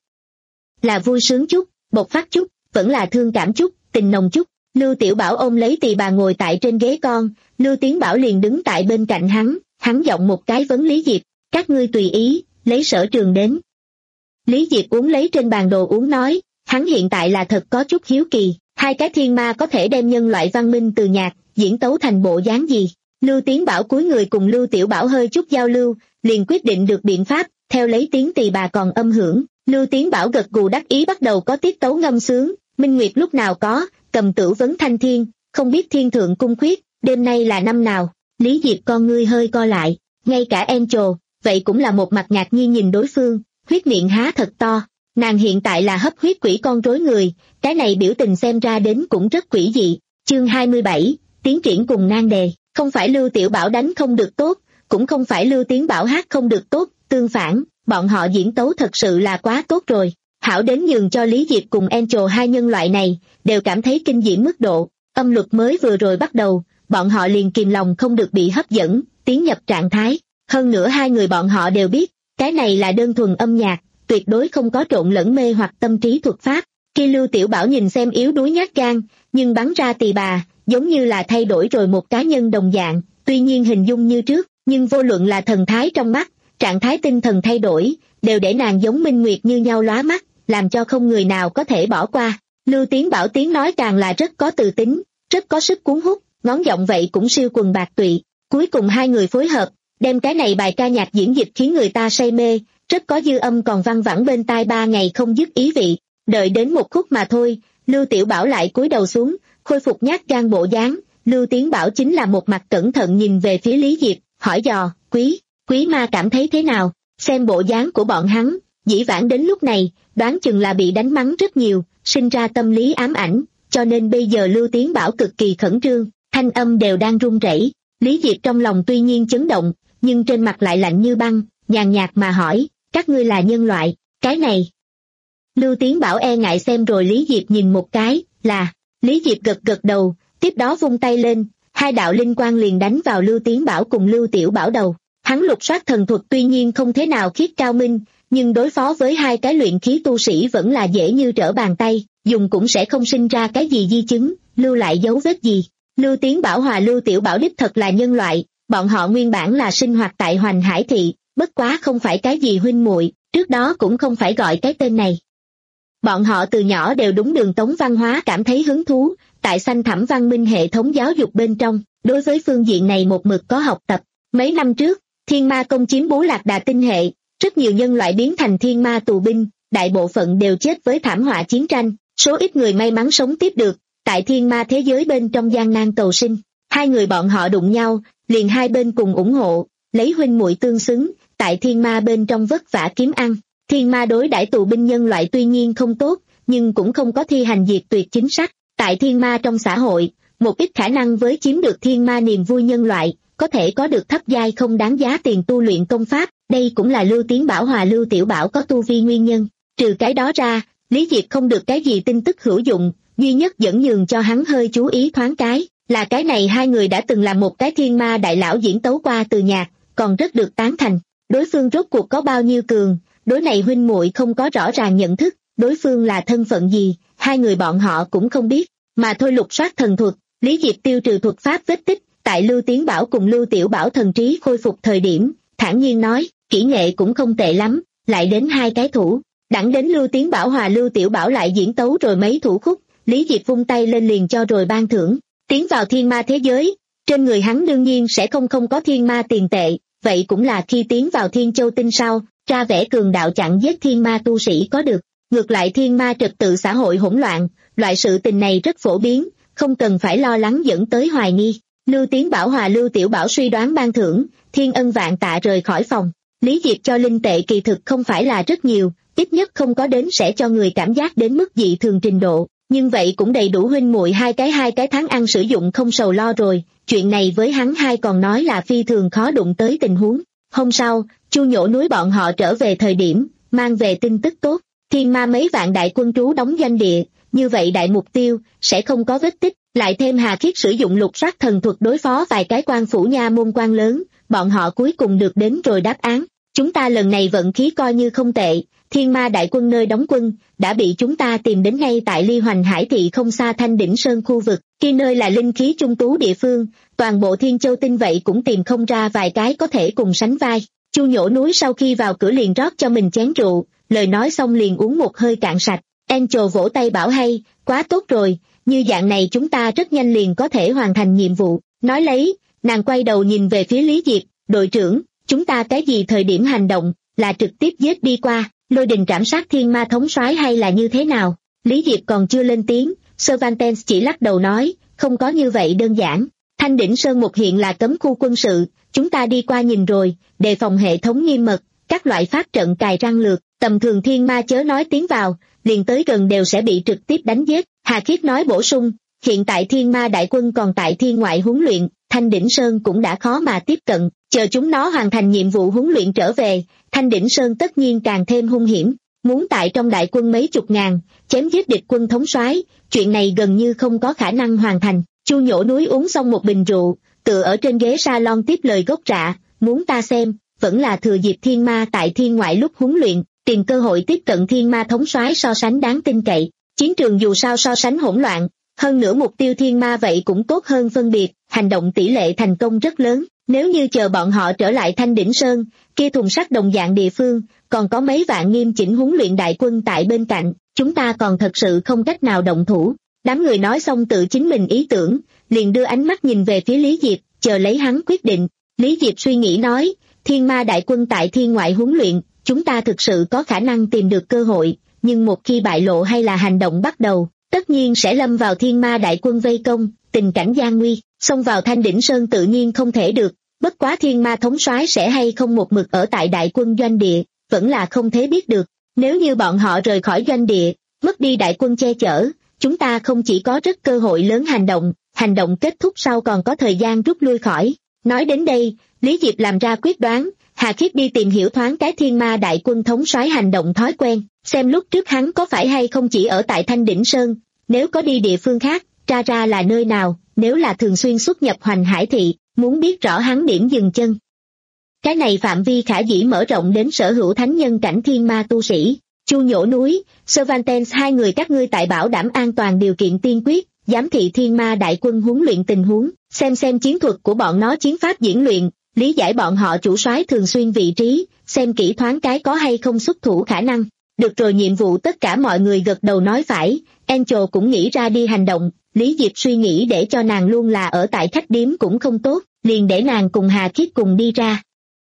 Là vui sướng chút, bộc phát chút, vẫn là thương cảm chút, tình nồng chút. Lưu Tiểu Bảo ôm lấy tỳ bà ngồi tại trên ghế con, Lưu Tiến Bảo liền đứng tại bên cạnh hắn, hắn giọng một cái vấn Lý Diệp, các ngươi tùy ý, lấy sở trường đến. Lý Diệp uống lấy trên bàn đồ uống nói, hắn hiện tại là thật có chút hiếu kỳ, hai cái thiên ma có thể đem nhân loại văn minh từ nhạc, diễn tấu thành bộ dáng gì. Lưu Tiến Bảo cúi người cùng Lưu Tiểu Bảo hơi chút giao lưu, liền quyết định được biện pháp, theo lấy tiếng tỳ bà còn âm hưởng, Lưu Tiến Bảo gật gù đắc ý bắt đầu có tiết tấu ngâm sướng, Minh Nguyệt lúc nào có, cầm tửu vấn thanh thiên, không biết thiên thượng cung khuyết, đêm nay là năm nào. Lý Diệp con ngươi hơi co lại, ngay cả Angel, vậy cũng là một mặt ngạc nhiên nhìn đối phương, huyết miệng há thật to, nàng hiện tại là hấp huyết quỷ con rối người, cái này biểu tình xem ra đến cũng rất quỷ dị. Chương hai mươi bảy, tiến triển cùng nan đề, không phải Lưu Tiểu Bảo đánh không được tốt, cũng không phải Lưu Tiến Bảo hát không được tốt, tương phản, bọn họ diễn tấu thật sự là quá tốt rồi, hảo đến nhường cho Lý Diệp cùng Angel hai nhân loại này, đều cảm thấy kinh diễm mức độ, âm luật mới vừa rồi bắt đầu, bọn họ liền kìm lòng không được bị hấp dẫn, tiến nhập trạng thái, hơn nữa hai người bọn họ đều biết, cái này là đơn thuần âm nhạc, tuyệt đối không có trộn lẫn mê hoặc tâm trí thuật pháp. Khi Lưu Tiểu Bảo nhìn xem yếu đuối nhát gan, nhưng bắn ra tỳ bà, giống như là thay đổi rồi một cá nhân đồng dạng, tuy nhiên hình dung như trước, nhưng vô luận là thần thái trong mắt, trạng thái tinh thần thay đổi, đều để nàng giống Minh Nguyệt như nhau lóa mắt, làm cho không người nào có thể bỏ qua. Lưu Tiến Bảo tiếng nói càng là rất có tự tính, rất có sức cuốn hút, ngón giọng vậy cũng siêu quần bạc tụy. Cuối cùng hai người phối hợp, đem cái này bài ca nhạc diễn dịch khiến người ta say mê, rất có dư âm còn văng vẳng bên tai ba ngày không dứt ý vị. Đợi đến một khúc mà thôi, Lưu Tiểu Bảo lại cúi đầu xuống, khôi phục nhát gan bộ dáng. Lưu Tiến Bảo chính là một mặt cẩn thận nhìn về phía Lý Diệp, hỏi dò, quý, quý ma cảm thấy thế nào? Xem bộ dáng của bọn hắn, dĩ vãng đến lúc này, đoán chừng là bị đánh mắng rất nhiều, sinh ra tâm lý ám ảnh, cho nên bây giờ Lưu Tiến Bảo cực kỳ khẩn trương, thanh âm đều đang run rẩy. Lý Diệp trong lòng tuy nhiên chấn động, nhưng trên mặt lại lạnh như băng, nhàn nhạt mà hỏi, các ngươi là nhân loại, cái này. Lưu Tiến Bảo e ngại xem rồi Lý Diệp nhìn một cái, là, Lý Diệp gật gật đầu, tiếp đó vung tay lên, hai đạo linh quang liền đánh vào Lưu Tiến Bảo cùng Lưu Tiểu Bảo đầu. Hắn lục soát thần thuật tuy nhiên không thế nào khiết cao minh, nhưng đối phó với hai cái luyện khí tu sĩ vẫn là dễ như trở bàn tay, dùng cũng sẽ không sinh ra cái gì di chứng, lưu lại dấu vết gì. Lưu Tiến Bảo hòa Lưu Tiểu Bảo đích thật là nhân loại, bọn họ nguyên bản là sinh hoạt tại Hoành Hải Thị, bất quá không phải cái gì huynh muội, trước đó cũng không phải gọi cái tên này. Bọn họ từ nhỏ đều đúng đường tống văn hóa cảm thấy hứng thú, tại xanh thẳm văn minh hệ thống giáo dục bên trong, đối với phương diện này một mực có học tập. Mấy năm trước, thiên ma công chiếm Bố Lạc Đà tinh hệ, rất nhiều nhân loại biến thành thiên ma tù binh, đại bộ phận đều chết với thảm họa chiến tranh, số ít người may mắn sống tiếp được, tại thiên ma thế giới bên trong gian nan cầu sinh. Hai người bọn họ đụng nhau, liền hai bên cùng ủng hộ, lấy huynh muội tương xứng, tại thiên ma bên trong vất vả kiếm ăn. Thiên ma đối đãi tù binh nhân loại tuy nhiên không tốt, nhưng cũng không có thi hành diệt tuyệt chính sách. Tại thiên ma trong xã hội, một ít khả năng với chiếm được thiên ma niềm vui nhân loại, có thể có được thấp giai không đáng giá tiền tu luyện công pháp, đây cũng là Lưu Tiến Bảo hòa Lưu Tiểu Bảo có tu vi nguyên nhân. Trừ cái đó ra, Lý Diệp không được cái gì tin tức hữu dụng, duy nhất dẫn nhường cho hắn hơi chú ý thoáng cái, là cái này hai người đã từng làm một cái thiên ma đại lão diễn tấu qua từ nhạc, còn rất được tán thành. Đối phương rốt cuộc có bao nhiêu cường, đối này huynh muội không có rõ ràng nhận thức, đối phương là thân phận gì, hai người bọn họ cũng không biết, mà thôi lục soát thần thuật, Lý Diệp tiêu trừ thuật pháp vết tích, tại Lưu Tiến Bảo cùng Lưu Tiểu Bảo thần trí khôi phục thời điểm, thản nhiên nói, kỹ nghệ cũng không tệ lắm, lại đến hai cái thủ, đẳng đến Lưu Tiến Bảo hòa Lưu Tiểu Bảo lại diễn tấu rồi mấy thủ khúc, Lý Diệp vung tay lên liền cho rồi ban thưởng, tiến vào thiên ma thế giới, trên người hắn đương nhiên sẽ không không có thiên ma tiền tệ, vậy cũng là khi tiến vào Thiên Châu Tinh sau, ra vẻ cường đạo chặn giết thiên ma tu sĩ có được. Ngược lại thiên ma trật tự xã hội hỗn loạn, loại sự tình này rất phổ biến, không cần phải lo lắng dẫn tới hoài nghi. Lưu Tiến Bảo hòa Lưu Tiểu Bảo suy đoán ban thưởng, thiên ân vạn tạ rời khỏi phòng. Lý Diệp cho linh tệ kỳ thực không phải là rất nhiều, ít nhất không có đến sẽ cho người cảm giác đến mức dị thường trình độ, nhưng vậy cũng đầy đủ huynh muội hai cái hai cái tháng ăn sử dụng không sầu lo rồi. Chuyện này với hắn hai còn nói là phi thường khó đụng tới tình huống. Hôm sau, Chu Nhổ núi bọn họ trở về thời điểm, mang về tin tức tốt, thiên ma mấy vạn đại quân trú đóng doanh địa, như vậy đại mục tiêu, sẽ không có vết tích, lại thêm Hà Khiết sử dụng lục soát thần thuật đối phó vài cái quan phủ nha môn quan lớn, bọn họ cuối cùng được đến rồi đáp án. Chúng ta lần này vận khí coi như không tệ, thiên ma đại quân nơi đóng quân, đã bị chúng ta tìm đến ngay tại Ly Hoành Hải thị không xa Thanh Đỉnh Sơn khu vực, khi nơi là linh khí trung tú địa phương, toàn bộ Thiên Châu Tinh vậy cũng tìm không ra vài cái có thể cùng sánh vai. Chu Nhổ Núi sau khi vào cửa liền rót cho mình chén rượu, lời nói xong liền uống một hơi cạn sạch. Angel vỗ tay bảo hay, quá tốt rồi, như dạng này chúng ta rất nhanh liền có thể hoàn thành nhiệm vụ. Nói lấy, nàng quay đầu nhìn về phía Lý Diệp, đội trưởng, chúng ta cái gì thời điểm hành động, là trực tiếp giết đi qua, lôi đình trảm sát thiên ma thống soái hay là như thế nào? Lý Diệp còn chưa lên tiếng, Cervantes chỉ lắc đầu nói, không có như vậy đơn giản. Thanh Đỉnh Sơn một hiện là cấm khu quân sự, chúng ta đi qua nhìn rồi, đề phòng hệ thống nghiêm mật, các loại pháp trận cài răng lược, tầm thường thiên ma chớ nói tiến vào, liền tới gần đều sẽ bị trực tiếp đánh giết. Hà Khiết nói bổ sung, hiện tại thiên ma đại quân còn tại thiên ngoại huấn luyện, Thanh Đỉnh Sơn cũng đã khó mà tiếp cận, chờ chúng nó hoàn thành nhiệm vụ huấn luyện trở về, Thanh Đỉnh Sơn tất nhiên càng thêm hung hiểm, muốn tại trong đại quân mấy chục ngàn, chém giết địch quân thống soái, chuyện này gần như không có khả năng hoàn thành. Chu Nhổ Núi uống xong một bình rượu, tựa ở trên ghế salon tiếp lời gốc rạ, muốn ta xem, vẫn là thừa dịp thiên ma tại thiên ngoại lúc huấn luyện, tìm cơ hội tiếp cận thiên ma thống soái so sánh đáng tin cậy. Chiến trường dù sao so sánh hỗn loạn, hơn nữa mục tiêu thiên ma vậy cũng tốt hơn phân biệt, hành động tỷ lệ thành công rất lớn. Nếu như chờ bọn họ trở lại Thanh Đỉnh Sơn, kia thùng sắt đồng dạng địa phương, còn có mấy vạn nghiêm chỉnh huấn luyện đại quân tại bên cạnh, chúng ta còn thật sự không cách nào động thủ. Đám người nói xong tự chính mình ý tưởng, liền đưa ánh mắt nhìn về phía Lý Diệp, chờ lấy hắn quyết định. Lý Diệp suy nghĩ nói, thiên ma đại quân tại thiên ngoại huấn luyện, chúng ta thực sự có khả năng tìm được cơ hội, nhưng một khi bại lộ hay là hành động bắt đầu, tất nhiên sẽ lâm vào thiên ma đại quân vây công, tình cảnh gian nguy, xông vào Thanh Đỉnh Sơn tự nhiên không thể được, bất quá thiên ma thống soái sẽ hay không một mực ở tại đại quân doanh địa, vẫn là không thể biết được. Nếu như bọn họ rời khỏi doanh địa, mất đi đại quân che chở, chúng ta không chỉ có rất cơ hội lớn hành động, hành động kết thúc sau còn có thời gian rút lui khỏi. Nói đến đây, Lý Diệp làm ra quyết đoán, Hà Khiết đi tìm hiểu thoáng cái thiên ma đại quân thống soái hành động thói quen, xem lúc trước hắn có phải hay không chỉ ở tại Thanh Đỉnh Sơn, nếu có đi địa phương khác, tra ra là nơi nào, nếu là thường xuyên xuất nhập Hoành Hải thị, muốn biết rõ hắn điểm dừng chân. Cái này phạm vi khả dĩ mở rộng đến sở hữu thánh nhân cảnh thiên ma tu sĩ. Chu Nhổ Núi, Cervantes hai người các ngươi tại bảo đảm an toàn điều kiện tiên quyết, giám thị thiên ma đại quân huấn luyện tình huống, xem xem chiến thuật của bọn nó chiến pháp diễn luyện, lý giải bọn họ chủ soái thường xuyên vị trí, xem kỹ thoáng cái có hay không xuất thủ khả năng. Được rồi, nhiệm vụ tất cả mọi người gật đầu nói phải, Angel cũng nghĩ ra đi hành động, Lý Diệp suy nghĩ để cho nàng luôn là ở tại khách điếm cũng không tốt, liền để nàng cùng Hà Khiết cùng đi ra.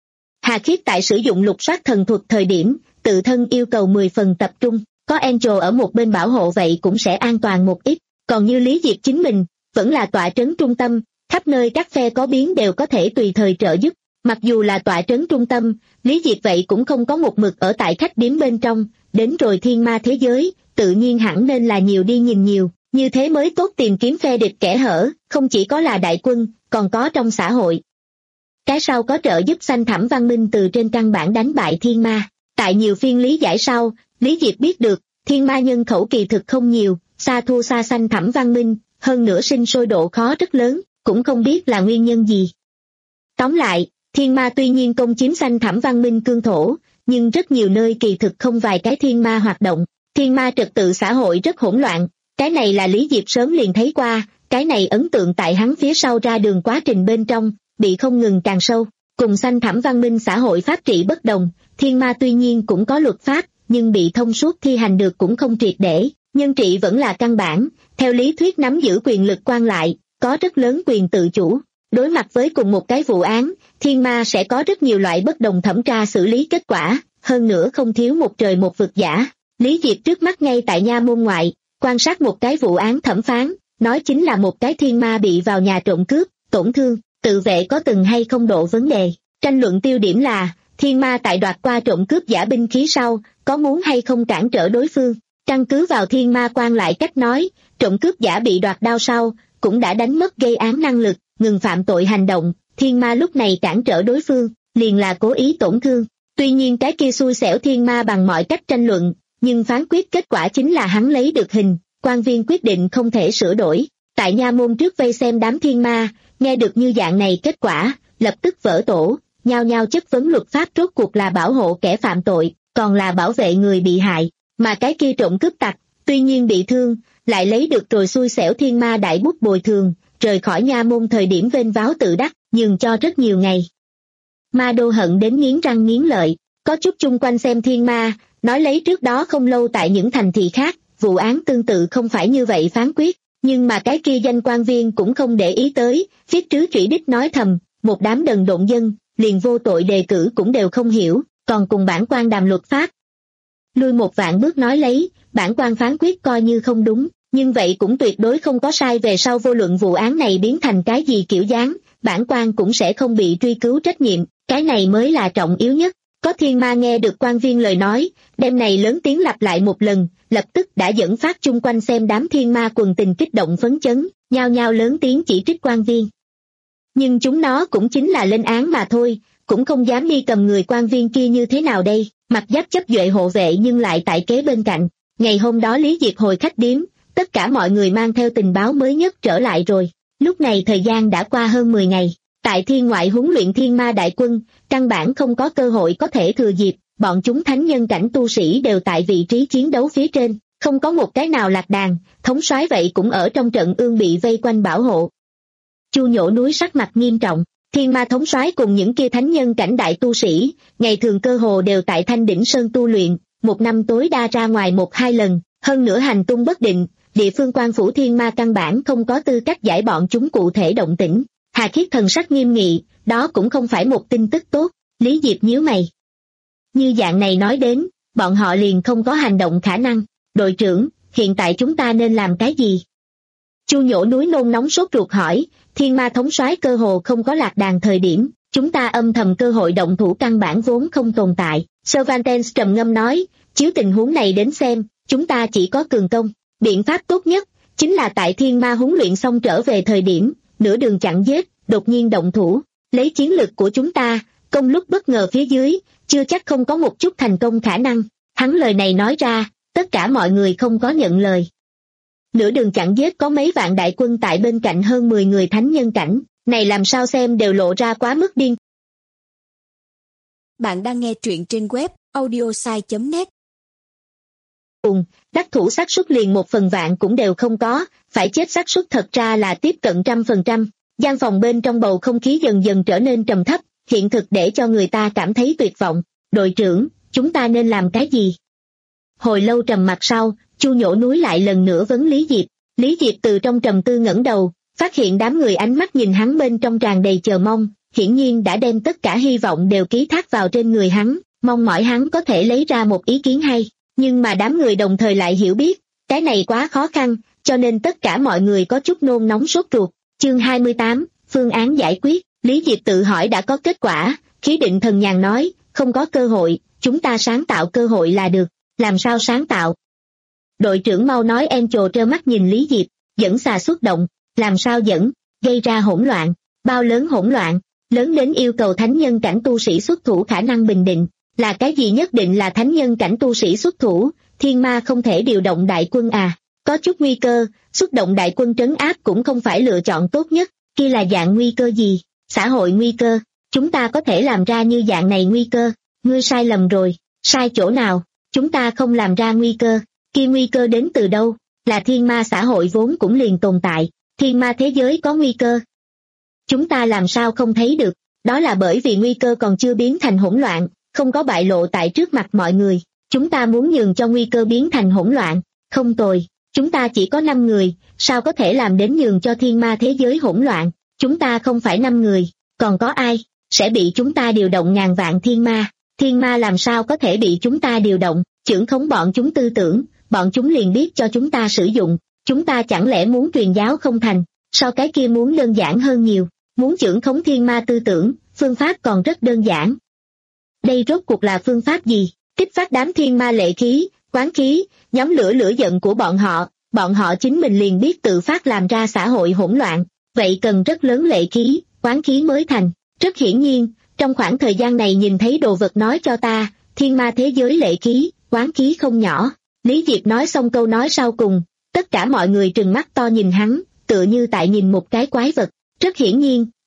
Hà Khiết tại sử dụng lục soát thần thuật thời điểm, tự thân yêu cầu mười phần tập trung, có Angel ở một bên bảo hộ vậy cũng sẽ an toàn một ít, còn như Lý Diệp chính mình, vẫn là tọa trấn trung tâm, khắp nơi các phe có biến đều có thể tùy thời trợ giúp. Mặc dù là tọa trấn trung tâm, Lý Diệp vậy cũng không có một mực ở tại khách điếm bên trong, đến rồi thiên ma thế giới, tự nhiên hẳn nên là nhiều đi nhìn nhiều, như thế mới tốt tìm kiếm phe địch kẻ hở, không chỉ có là đại quân, còn có trong xã hội. Cái sau có trợ giúp Xanh Thẳm Văn Minh từ trên căn bản đánh bại thiên ma. Tại nhiều phiên lý giải sau, Lý Diệp biết được, thiên ma nhân khẩu kỳ thực không nhiều, xa thua xa Xanh Thẳm Văn Minh, hơn nữa sinh sôi độ khó rất lớn, cũng không biết là nguyên nhân gì. Tóm lại, thiên ma tuy nhiên công chiếm Xanh Thẳm Văn Minh cương thổ, nhưng rất nhiều nơi kỳ thực không vài cái thiên ma hoạt động, thiên ma trật tự xã hội rất hỗn loạn, cái này là Lý Diệp sớm liền thấy qua, cái này ấn tượng tại hắn phía sau ra đường quá trình bên trong, bị không ngừng càng sâu. Cùng Xanh Thẳm Văn Minh xã hội pháp trị bất đồng, thiên ma tuy nhiên cũng có luật pháp, nhưng bị thông suốt thi hành được cũng không triệt để, nhân trị vẫn là căn bản, theo lý thuyết nắm giữ quyền lực quan lại, có rất lớn quyền tự chủ. Đối mặt với cùng một cái vụ án, thiên ma sẽ có rất nhiều loại bất đồng thẩm tra xử lý kết quả, hơn nữa không thiếu một trời một vực giả. Lý Diệp trước mắt ngay tại nha môn ngoại, quan sát một cái vụ án thẩm phán, nói chính là một cái thiên ma bị vào nhà trộm cướp, tổn thương, tự vệ có từng hay không độ vấn đề. Tranh luận tiêu điểm là, thiên ma tại đoạt qua trộm cướp giả binh khí sau, có muốn hay không cản trở đối phương. Căn cứ vào thiên ma quan lại cách nói, trộm cướp giả bị đoạt đao sau, cũng đã đánh mất gây án năng lực, ngừng phạm tội hành động, thiên ma lúc này cản trở đối phương, liền là cố ý tổn thương. Tuy nhiên cái kia xui xẻo thiên ma bằng mọi cách tranh luận, nhưng phán quyết kết quả chính là hắn lấy được hình, quan viên quyết định không thể sửa đổi. Tại nha môn trước vây xem đám thiên ma, nghe được như dạng này kết quả, lập tức vỡ tổ, nhao nhao chất vấn luật pháp rốt cuộc là bảo hộ kẻ phạm tội, còn là bảo vệ người bị hại, mà cái kia trộm cướp tặc, tuy nhiên bị thương, lại lấy được rồi xui xẻo thiên ma đại bút bồi thường, rời khỏi nha môn thời điểm vênh váo tự đắc, nhường cho rất nhiều ngày. Ma Đô hận đến nghiến răng nghiến lợi, có chút chung quanh xem thiên ma, nói lấy trước đó không lâu tại những thành thị khác, vụ án tương tự không phải như vậy phán quyết, nhưng mà cái kia danh quan viên cũng không để ý tới, viết trứ trụy đích nói thầm, một đám đần độn dân, liền vô tội đề cử cũng đều không hiểu, còn cùng bản quan đàm luật pháp. Lui một vạn bước nói lấy, bản quan phán quyết coi như không đúng, nhưng vậy cũng tuyệt đối không có sai, về sau vô luận vụ án này biến thành cái gì kiểu dáng, bản quan cũng sẽ không bị truy cứu trách nhiệm, cái này mới là trọng yếu nhất. Có thiên ma nghe được quan viên lời nói, đêm này lớn tiếng lặp lại một lần, lập tức đã dẫn phát chung quanh xem đám thiên ma quần tình kích động phấn chấn, nhao nhao lớn tiếng chỉ trích quan viên. Nhưng chúng nó cũng chính là lên án mà thôi, cũng không dám đi cầm người quan viên kia như thế nào đây, mặc giáp chấp duệ hộ vệ nhưng lại tại kế bên cạnh. Ngày hôm đó Lý Diệp hồi khách điếm, tất cả mọi người mang theo tình báo mới nhất trở lại rồi. Lúc này thời gian đã qua hơn mười ngày, tại thiên ngoại huấn luyện thiên ma đại quân, căn bản không có cơ hội có thể thừa dịp, bọn chúng thánh nhân cảnh tu sĩ đều tại vị trí chiến đấu phía trên, không có một cái nào lạc đàn, thống soái vậy cũng ở trong trận ương bị vây quanh bảo hộ. Chu Nhổ Núi sắc mặt nghiêm trọng, thiên ma thống soái cùng những kia thánh nhân cảnh đại tu sĩ, ngày thường cơ hồ đều tại Thanh Đỉnh Sơn tu luyện, một năm tối đa ra ngoài một hai lần, hơn nữa hành tung bất định, địa phương quan phủ thiên ma căn bản không có tư cách giải bọn chúng cụ thể động tĩnh. Hà Khiết thần sắc nghiêm nghị, đó cũng không phải một tin tức tốt, Lý Diệp nhíu mày. Như dạng này nói đến, bọn họ liền không có hành động khả năng, đội trưởng, hiện tại chúng ta nên làm cái gì? Chu Nhổ Núi nôn nóng sốt ruột hỏi, thiên ma thống soái cơ hồ không có lạc đàn thời điểm, chúng ta âm thầm cơ hội động thủ căn bản vốn không tồn tại. Cervantes trầm ngâm nói, chiếu tình huống này đến xem, chúng ta chỉ có cường công, biện pháp tốt nhất, chính là tại thiên ma huấn luyện xong trở về thời điểm, nửa đường chặn giết, đột nhiên động thủ, lấy chiến lực của chúng ta, công lúc bất ngờ phía dưới, chưa chắc không có một chút thành công khả năng. Hắn lời này nói ra, tất cả mọi người không có nhận lời. Nửa đường chặn giết có mấy vạn đại quân tại bên cạnh hơn mười người thánh nhân cảnh, này làm sao xem đều lộ ra quá mức điên. Bạn đang nghe truyện trên web audiosai chấm net. Cùng, đắc thủ xác suất liền một phần vạn cũng đều không có, phải chết xác suất thật ra là tiếp cận trăm phần trăm. Gian phòng bên trong bầu không khí dần dần trở nên trầm thấp, hiện thực để cho người ta cảm thấy tuyệt vọng. Đội trưởng, chúng ta nên làm cái gì? Hồi lâu trầm mặc sau, Chu Nhổ Núi lại lần nữa vấn Lý Diệp. Lý Diệp từ trong trầm tư ngẩng đầu, phát hiện đám người ánh mắt nhìn hắn bên trong tràn đầy chờ mong, hiển nhiên đã đem tất cả hy vọng đều ký thác vào trên người hắn, mong mỏi hắn có thể lấy ra một ý kiến hay. Nhưng mà đám người đồng thời lại hiểu biết, cái này quá khó khăn, cho nên tất cả mọi người có chút nôn nóng sốt ruột. Chương hai mươi tám, phương án giải quyết. Lý Diệp tự hỏi đã có kết quả, khí định thần nhàn nói, không có cơ hội, chúng ta sáng tạo cơ hội là được. Làm sao sáng tạo? Đội trưởng mau nói. Em trồ trơ mắt nhìn Lý Diệp, dẫn xà xuất động, làm sao dẫn, gây ra hỗn loạn, bao lớn hỗn loạn, lớn đến yêu cầu thánh nhân cảnh tu sĩ xuất thủ khả năng bình định, là cái gì nhất định là thánh nhân cảnh tu sĩ xuất thủ, thiên ma không thể điều động đại quân à, có chút nguy cơ, xuất động đại quân trấn áp cũng không phải lựa chọn tốt nhất, kia là dạng nguy cơ gì, xã hội nguy cơ, chúng ta có thể làm ra như dạng này nguy cơ, ngươi sai lầm rồi, sai chỗ nào, chúng ta không làm ra nguy cơ, kia nguy cơ đến từ đâu, là thiên ma xã hội vốn cũng liền tồn tại, thiên ma thế giới có nguy cơ. Chúng ta làm sao không thấy được, đó là bởi vì nguy cơ còn chưa biến thành hỗn loạn, không có bại lộ tại trước mặt mọi người, chúng ta muốn nhường cho nguy cơ biến thành hỗn loạn, không tồi, chúng ta chỉ có năm người, sao có thể làm đến nhường cho thiên ma thế giới hỗn loạn, chúng ta không phải năm người, còn có ai, sẽ bị chúng ta điều động ngàn vạn thiên ma, thiên ma làm sao có thể bị chúng ta điều động, chưởng khống bọn chúng tư tưởng, bọn chúng liền biết cho chúng ta sử dụng, chúng ta chẳng lẽ muốn truyền giáo không thành, sao cái kia muốn đơn giản hơn nhiều, muốn chưởng khống thiên ma tư tưởng, phương pháp còn rất đơn giản. Đây rốt cuộc là phương pháp gì? Kích phát đám thiên ma lệ khí, quán khí, nhóm lửa lửa giận của bọn họ, bọn họ chính mình liền biết tự phát làm ra xã hội hỗn loạn, vậy cần rất lớn lệ khí, quán khí mới thành. Rất hiển nhiên, trong khoảng thời gian này nhìn thấy đồ vật nói cho ta, thiên ma thế giới lệ khí, quán khí không nhỏ. Lý Diệp nói xong câu nói sau cùng, tất cả mọi người trừng mắt to nhìn hắn, tựa như tại nhìn một cái quái vật. Rất hiển nhiên,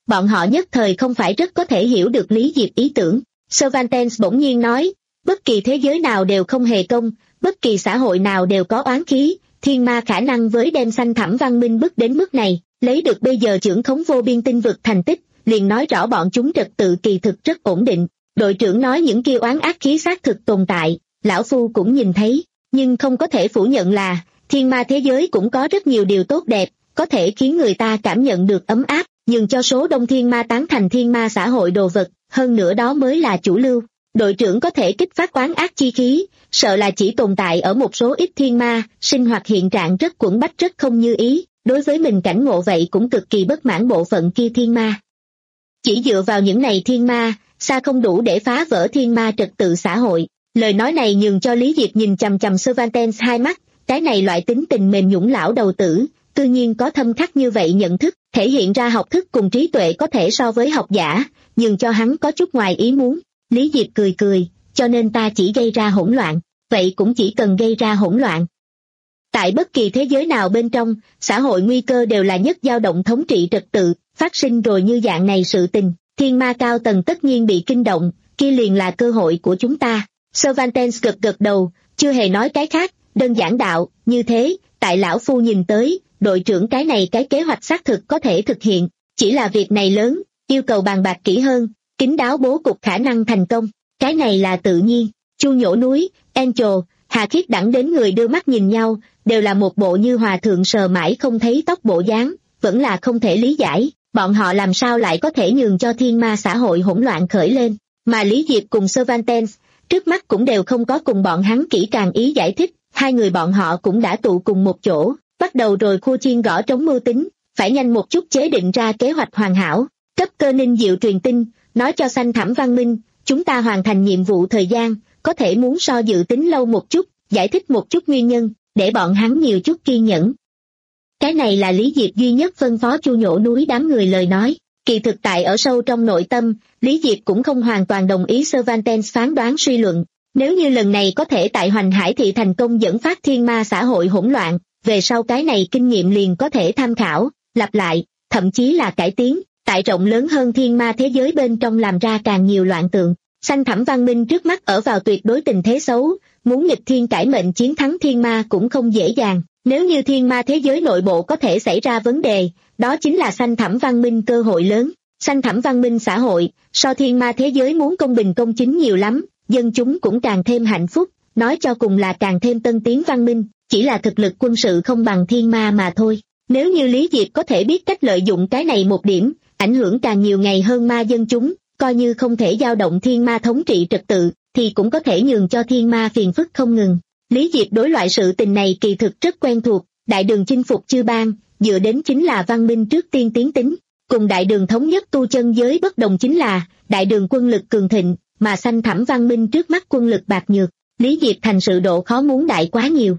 Bọn họ nhất thời không phải rất có thể hiểu được Lý Diệp ý tưởng. Cervantes bỗng nhiên nói, bất kỳ thế giới nào đều không hề công, bất kỳ xã hội nào đều có oán khí, thiên ma khả năng với đem xanh thẳm văn minh bước đến mức này, lấy được bây giờ trưởng khống vô biên tinh vực thành tích, liền nói rõ bọn chúng trật tự kỳ thực rất ổn định. Đội trưởng nói những kia oán ác khí xác thực tồn tại, lão phu cũng nhìn thấy, nhưng không có thể phủ nhận là, thiên ma thế giới cũng có rất nhiều điều tốt đẹp, có thể khiến người ta cảm nhận được ấm áp, nhường cho số đông thiên ma tán thành thiên ma xã hội đồ vật, hơn nữa đó mới là chủ lưu. Đội trưởng có thể kích phát oán ác chi khí, sợ là chỉ tồn tại ở một số ít thiên ma, sinh hoạt hiện trạng rất quẫn bách rất không như ý, đối với mình cảnh ngộ vậy cũng cực kỳ bất mãn bộ phận kia thiên ma. Chỉ dựa vào những này thiên ma, xa không đủ để phá vỡ thiên ma trật tự xã hội. Lời nói này nhường cho Lý Diệp nhìn chằm chằm Cervantes hai mắt, cái này loại tính tình mềm nhũn lão đầu tử, tự nhiên có thâm khắc như vậy nhận thức, thể hiện ra học thức cùng trí tuệ có thể so với học giả, nhường cho hắn có chút ngoài ý muốn. Lý Diệp cười cười, cho nên ta chỉ gây ra hỗn loạn, vậy cũng chỉ cần gây ra hỗn loạn. Tại bất kỳ thế giới nào bên trong, xã hội nguy cơ đều là nhất dao động thống trị trật tự, phát sinh rồi như dạng này sự tình, thiên ma cao tầng tất nhiên bị kinh động, kia liền là cơ hội của chúng ta. Cervantes gật gật đầu, chưa hề nói cái khác, đơn giản đạo, như thế, tại lão phu nhìn tới, đội trưởng cái này cái kế hoạch xác thực có thể thực hiện, chỉ là việc này lớn, yêu cầu bàn bạc kỹ hơn, kín đáo bố cục khả năng thành công, cái này là tự nhiên. Chu nhổ núi, Angel, Hà Khiết đẳng đến người đưa mắt nhìn nhau, đều là một bộ như hòa thượng sờ mãi không thấy tóc bộ dáng, vẫn là không thể lý giải, bọn họ làm sao lại có thể nhường cho thiên ma xã hội hỗn loạn khởi lên, mà Lý Diệp cùng Cervantes, trước mắt cũng đều không có cùng bọn hắn kỹ càng ý giải thích, hai người bọn họ cũng đã tụ cùng một chỗ, bắt đầu rồi khua chiên gõ trống mưu tính, phải nhanh một chút chế định ra kế hoạch hoàn hảo, cấp cơ ninh diệu truyền tin, nói cho xanh thẳm văn minh, chúng ta hoàn thành nhiệm vụ thời gian, có thể muốn so dự tính lâu một chút, giải thích một chút nguyên nhân, để bọn hắn nhiều chút kiên nhẫn. Cái này là Lý Diệp duy nhất phân phó Chu nhổ núi đám người lời nói, kỳ thực tại ở sâu trong nội tâm, Lý Diệp cũng không hoàn toàn đồng ý Cervantes phán đoán suy luận, nếu như lần này có thể tại Hoành Hải thị thành công dẫn phát thiên ma xã hội hỗn loạn, về sau cái này kinh nghiệm liền có thể tham khảo, lặp lại, thậm chí là cải tiến, tại rộng lớn hơn thiên ma thế giới bên trong làm ra càng nhiều loạn tượng. Xanh thẳm văn minh trước mắt ở vào tuyệt đối tình thế xấu, muốn nghịch thiên cải mệnh chiến thắng thiên ma cũng không dễ dàng, nếu như thiên ma thế giới nội bộ có thể xảy ra vấn đề, đó chính là xanh thẳm văn minh cơ hội lớn. Xanh thẳm văn minh xã hội, so thiên ma thế giới muốn công bình công chính nhiều lắm, dân chúng cũng càng thêm hạnh phúc, nói cho cùng là càng thêm tân tiến văn minh, chỉ là thực lực quân sự không bằng thiên ma mà thôi. Nếu như Lý Diệp có thể biết cách lợi dụng cái này một điểm, ảnh hưởng càng nhiều ngày hơn ma dân chúng, coi như không thể dao động thiên ma thống trị trật tự, thì cũng có thể nhường cho thiên ma phiền phức không ngừng. Lý Diệp đối loại sự tình này kỳ thực rất quen thuộc, đại đường chinh phục chư bang, dựa đến chính là văn minh trước tiên tiến tính, cùng đại đường thống nhất tu chân giới bất đồng chính là, đại đường quân lực cường thịnh, mà xanh thẳm văn minh trước mắt quân lực bạc nhược, Lý Diệp thành sự độ khó muốn đại quá nhiều.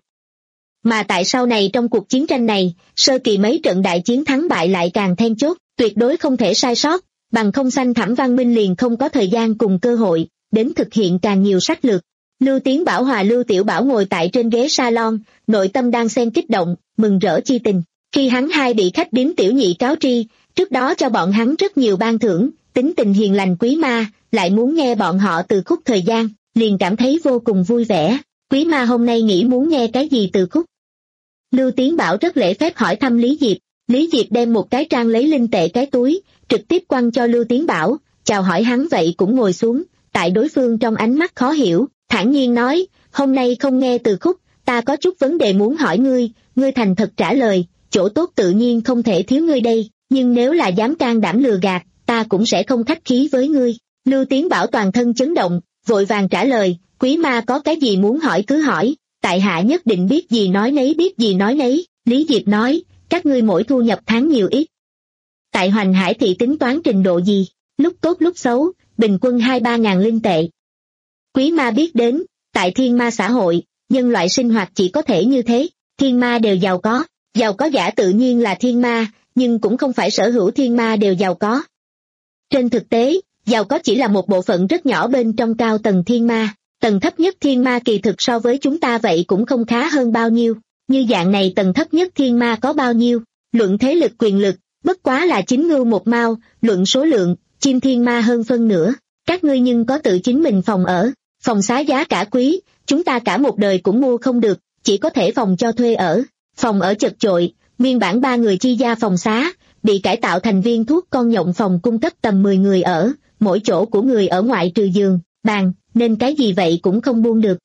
Mà tại sau này trong cuộc chiến tranh này, sơ kỳ mấy trận đại chiến thắng bại lại càng then chốt, tuyệt đối không thể sai sót, bằng không xanh thẳm văn minh liền không có thời gian cùng cơ hội, đến thực hiện càng nhiều sách lược. Lưu Tiến Bảo hòa Lưu Tiểu Bảo ngồi tại trên ghế salon, nội tâm đang xen kích động, mừng rỡ chi tình. Khi hắn hai bị khách điếm tiểu nhị cáo tri, trước đó cho bọn hắn rất nhiều ban thưởng, tính tình hiền lành Quý Ma, lại muốn nghe bọn họ từ khúc thời gian, liền cảm thấy vô cùng vui vẻ. Quý Ma hôm nay nghĩ muốn nghe cái gì từ khúc? Lưu Tiến Bảo rất lễ phép hỏi thăm Lý Diệp, Lý Diệp đem một cái trang lấy linh tệ cái túi, trực tiếp quăng cho Lưu Tiến Bảo, chào hỏi hắn vậy cũng ngồi xuống, tại đối phương trong ánh mắt khó hiểu, thản nhiên nói, hôm nay không nghe từ khúc, ta có chút vấn đề muốn hỏi ngươi, ngươi thành thật trả lời, chỗ tốt tự nhiên không thể thiếu ngươi đây, nhưng nếu là dám can đảm lừa gạt, ta cũng sẽ không khách khí với ngươi. Lưu Tiến Bảo toàn thân chấn động, vội vàng trả lời, Quý Ma có cái gì muốn hỏi cứ hỏi, tại hạ nhất định biết gì nói nấy biết gì nói nấy. Lý Diệp nói, các ngươi mỗi thu nhập tháng nhiều ít. Tại Hoành Hải thị tính toán trình độ gì, lúc tốt lúc xấu, bình quân hai ba ngàn linh tệ. Quý Ma biết đến, tại thiên ma xã hội, nhân loại sinh hoạt chỉ có thể như thế, thiên ma đều giàu có, giàu có giả tự nhiên là thiên ma, nhưng cũng không phải sở hữu thiên ma đều giàu có. Trên thực tế, giàu có chỉ là một bộ phận rất nhỏ bên trong cao tầng thiên ma, tầng thấp nhất thiên ma kỳ thực so với chúng ta vậy cũng không khá hơn bao nhiêu, như dạng này tầng thấp nhất thiên ma có bao nhiêu, luận thế lực quyền lực, bất quá là chín ngưu một mao, luận số lượng, chim thiên ma hơn phân nửa. Các ngươi nhưng có tự chính mình phòng ở, phòng xá giá cả quý, chúng ta cả một đời cũng mua không được, chỉ có thể phòng cho thuê ở. Phòng ở chật chội, nguyên bản ba người chi gia phòng xá, bị cải tạo thành viên thuốc con nhộng phòng cung cấp tầm mười người ở, mỗi chỗ của người ở ngoại trừ giường, bàn, nên cái gì vậy cũng không buông được.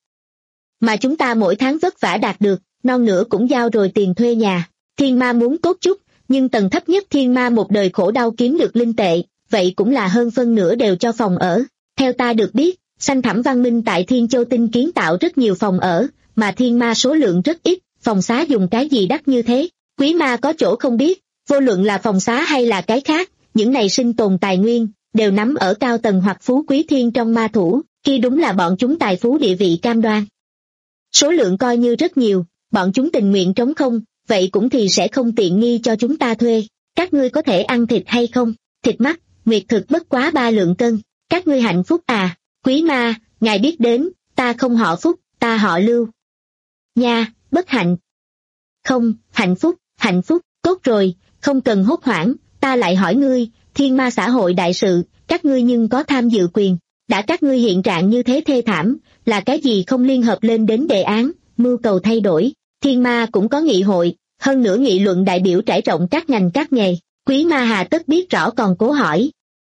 Mà chúng ta mỗi tháng vất vả đạt được, non nữa cũng giao rồi tiền thuê nhà. Thiên ma muốn tốt chút, nhưng tầng thấp nhất thiên ma một đời khổ đau kiếm được linh tệ, vậy cũng là hơn phân nửa đều cho phòng ở. Theo ta được biết, Sanh Thẳm Văn Minh tại Thiên Châu Tinh kiến tạo rất nhiều phòng ở, mà thiên ma số lượng rất ít, phòng xá dùng cái gì đắt như thế, quý ma có chỗ không biết, vô luận là phòng xá hay là cái khác, những này sinh tồn tài nguyên, đều nắm ở cao tầng hoặc phú quý thiên trong ma thủ, kia đúng là bọn chúng tài phú địa vị cam đoan. Số lượng coi như rất nhiều, bọn chúng tình nguyện trống không, vậy cũng thì sẽ không tiện nghi cho chúng ta thuê. Các ngươi có thể ăn thịt hay không? Thịt mắt, nguyệt thực bất quá ba lượng cân. Các ngươi hạnh phúc à? Quý ma, ngài biết đến, ta không họ Phúc, ta họ Lưu. Nha, bất hạnh. Không, hạnh phúc, hạnh phúc, tốt rồi, không cần hốt hoảng, ta lại hỏi ngươi, thiên ma xã hội đại sự, các ngươi nhưng có tham dự quyền. Đã các ngươi hiện trạng như thế thê thảm, là cái gì không liên hợp lên đến đề án, mưu cầu thay đổi. Thiên ma cũng có nghị hội, hơn nữa nghị luận đại biểu trải rộng các ngành các nghề. Quý ma hà tất biết rõ còn cố hỏi.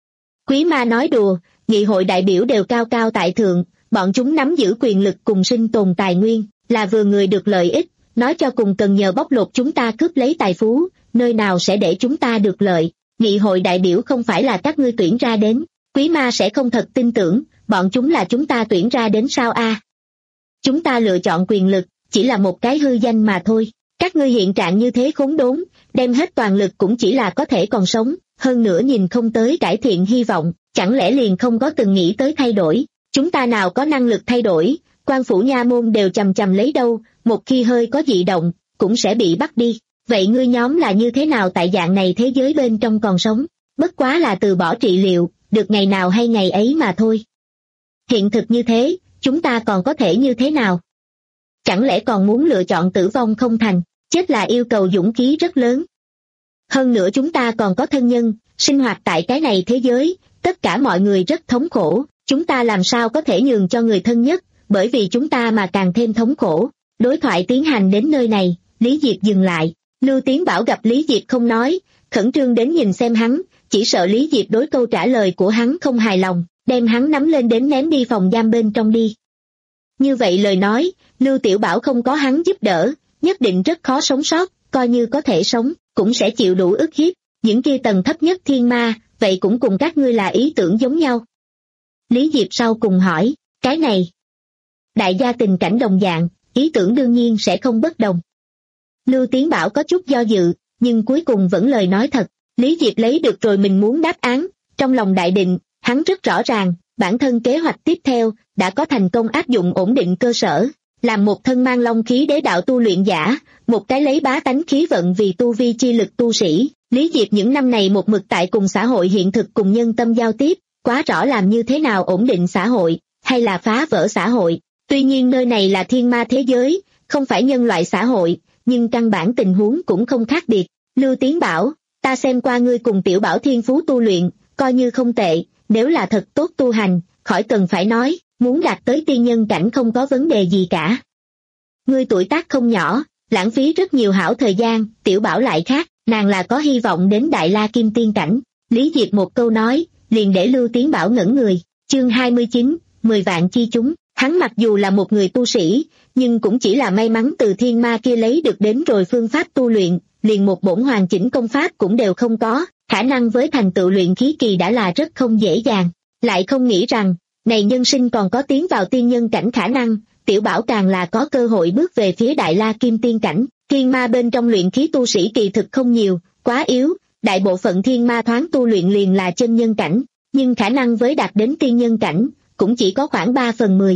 Quý ma nói đùa, nghị hội đại biểu đều cao cao tại thượng, bọn chúng nắm giữ quyền lực cùng sinh tồn tài nguyên, là vừa người được lợi ích, nói cho cùng cần nhờ bóc lột chúng ta cướp lấy tài phú, nơi nào sẽ để chúng ta được lợi. Nghị hội đại biểu không phải là các ngươi tuyển ra đến, quý ma sẽ không thật tin tưởng, bọn chúng là chúng ta tuyển ra đến sao a? Chúng ta lựa chọn quyền lực, chỉ là một cái hư danh mà thôi. Các ngươi hiện trạng như thế khốn đốn, đem hết toàn lực cũng chỉ là có thể còn sống, hơn nữa nhìn không tới cải thiện hy vọng, chẳng lẽ liền không có từng nghĩ tới thay đổi. Chúng ta nào có năng lực thay đổi, quan phủ nha môn đều chằm chằm lấy đâu, một khi hơi có dị động, cũng sẽ bị bắt đi. Vậy ngươi nhóm là như thế nào tại dạng này thế giới bên trong còn sống? Bất quá là từ bỏ trị liệu, được ngày nào hay ngày ấy mà thôi. Hiện thực như thế, chúng ta còn có thể như thế nào? Chẳng lẽ còn muốn lựa chọn tử vong không thành, chết là yêu cầu dũng khí rất lớn. Hơn nữa chúng ta còn có thân nhân, sinh hoạt tại cái này thế giới, tất cả mọi người rất thống khổ, chúng ta làm sao có thể nhường cho người thân nhất, bởi vì chúng ta mà càng thêm thống khổ. Đối thoại tiến hành đến nơi này, Lý Diệp dừng lại, Lưu Tiến Bảo gặp Lý Diệp không nói, khẩn trương đến nhìn xem hắn, chỉ sợ Lý Diệp đối câu trả lời của hắn không hài lòng, đem hắn nắm lên đến ném đi phòng giam bên trong đi. Như vậy lời nói, Lưu Tiểu Bảo không có hắn giúp đỡ, nhất định rất khó sống sót, coi như có thể sống, cũng sẽ chịu đủ ức hiếp. Những kia tầng thấp nhất thiên ma, vậy cũng cùng các ngươi là ý tưởng giống nhau. Lý Diệp sau cùng hỏi, cái này. Đại gia tình cảnh đồng dạng, ý tưởng đương nhiên sẽ không bất đồng. Lưu Tiến Bảo có chút do dự, nhưng cuối cùng vẫn lời nói thật. Lý Diệp lấy được rồi mình muốn đáp án, trong lòng đại định, hắn rất rõ ràng, bản thân kế hoạch tiếp theo, đã có thành công áp dụng ổn định cơ sở, làm một thân mang long khí đế đạo tu luyện giả, một cái lấy bá tánh khí vận vì tu vi chi lực tu sĩ. Lý Diệp những năm này một mực tại cùng xã hội hiện thực cùng nhân tâm giao tiếp, quá rõ làm như thế nào ổn định xã hội, hay là phá vỡ xã hội. Tuy nhiên nơi này là thiên ma thế giới, không phải nhân loại xã hội, nhưng căn bản tình huống cũng không khác biệt. Lưu Tiến Bảo, ta xem qua ngươi cùng Tiểu Bảo thiên phú tu luyện, coi như không tệ, nếu là thật tốt tu hành, khỏi cần phải nói, muốn đạt tới tiên nhân cảnh không có vấn đề gì cả. Ngươi tuổi tác không nhỏ, lãng phí rất nhiều hảo thời gian, Tiểu Bảo lại khác, nàng là có hy vọng đến Đại La Kim Tiên cảnh. Lý Diệp một câu nói, liền để Lưu Tiến Bảo ngẩn người. Chương hai mươi chín, mười vạn chi chúng. Hắn mặc dù là một người tu sĩ, nhưng cũng chỉ là may mắn từ thiên ma kia lấy được đến rồi phương pháp tu luyện, liền một bổn hoàn chỉnh công pháp cũng đều không có, khả năng với thành tựu luyện khí kỳ đã là rất không dễ dàng. Lại không nghĩ rằng, này nhân sinh còn có tiến vào tiên nhân cảnh khả năng, Tiểu Bảo càng là có cơ hội bước về phía Đại La Kim Tiên cảnh. Thiên ma bên trong luyện khí tu sĩ kỳ thực không nhiều, quá yếu, đại bộ phận thiên ma thoáng tu luyện liền là chân nhân cảnh, nhưng khả năng với đạt đến tiên nhân cảnh, cũng chỉ có khoảng ba phần mười.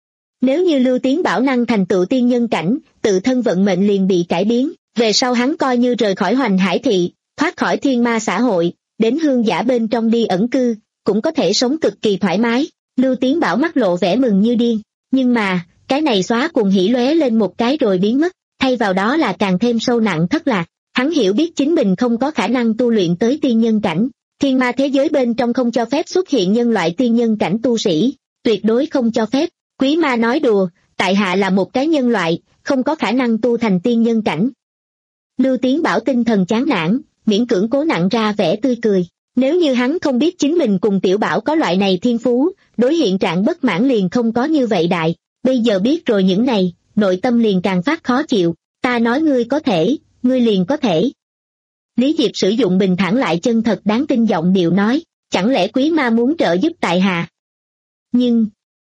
Nếu như Lưu Tiến Bảo năng thành tựu tiên nhân cảnh, tự thân vận mệnh liền bị cải biến, về sau hắn coi như rời khỏi Hoành Hải thị, thoát khỏi thiên ma xã hội, đến hương giả bên trong đi ẩn cư, cũng có thể sống cực kỳ thoải mái. Lưu Tiến Bảo mắt lộ vẻ mừng như điên, nhưng mà, cái này xóa cuồng hỉ lóe lên một cái rồi biến mất, thay vào đó là càng thêm sâu nặng thất lạc. Hắn hiểu biết chính mình không có khả năng tu luyện tới tiên nhân cảnh, thiên ma thế giới bên trong không cho phép xuất hiện nhân loại tiên nhân cảnh tu sĩ, tuyệt đối không cho phép. Quý ma nói đùa, tại hạ là một cái nhân loại, không có khả năng tu thành tiên nhân cảnh. Lưu Tiến Bảo tinh thần chán nản, miễn cưỡng cố nặn ra vẻ tươi cười. Nếu như hắn không biết chính mình cùng Tiểu Bảo có loại này thiên phú, đối hiện trạng bất mãn liền không có như vậy đại. Bây giờ biết rồi những này, nội tâm liền càng phát khó chịu. Ta nói ngươi có thể, ngươi liền có thể. Lý Diệp sử dụng bình thản lại chân thật đáng tin giọng điệu nói, chẳng lẽ quý ma muốn trợ giúp tại hạ? Nhưng...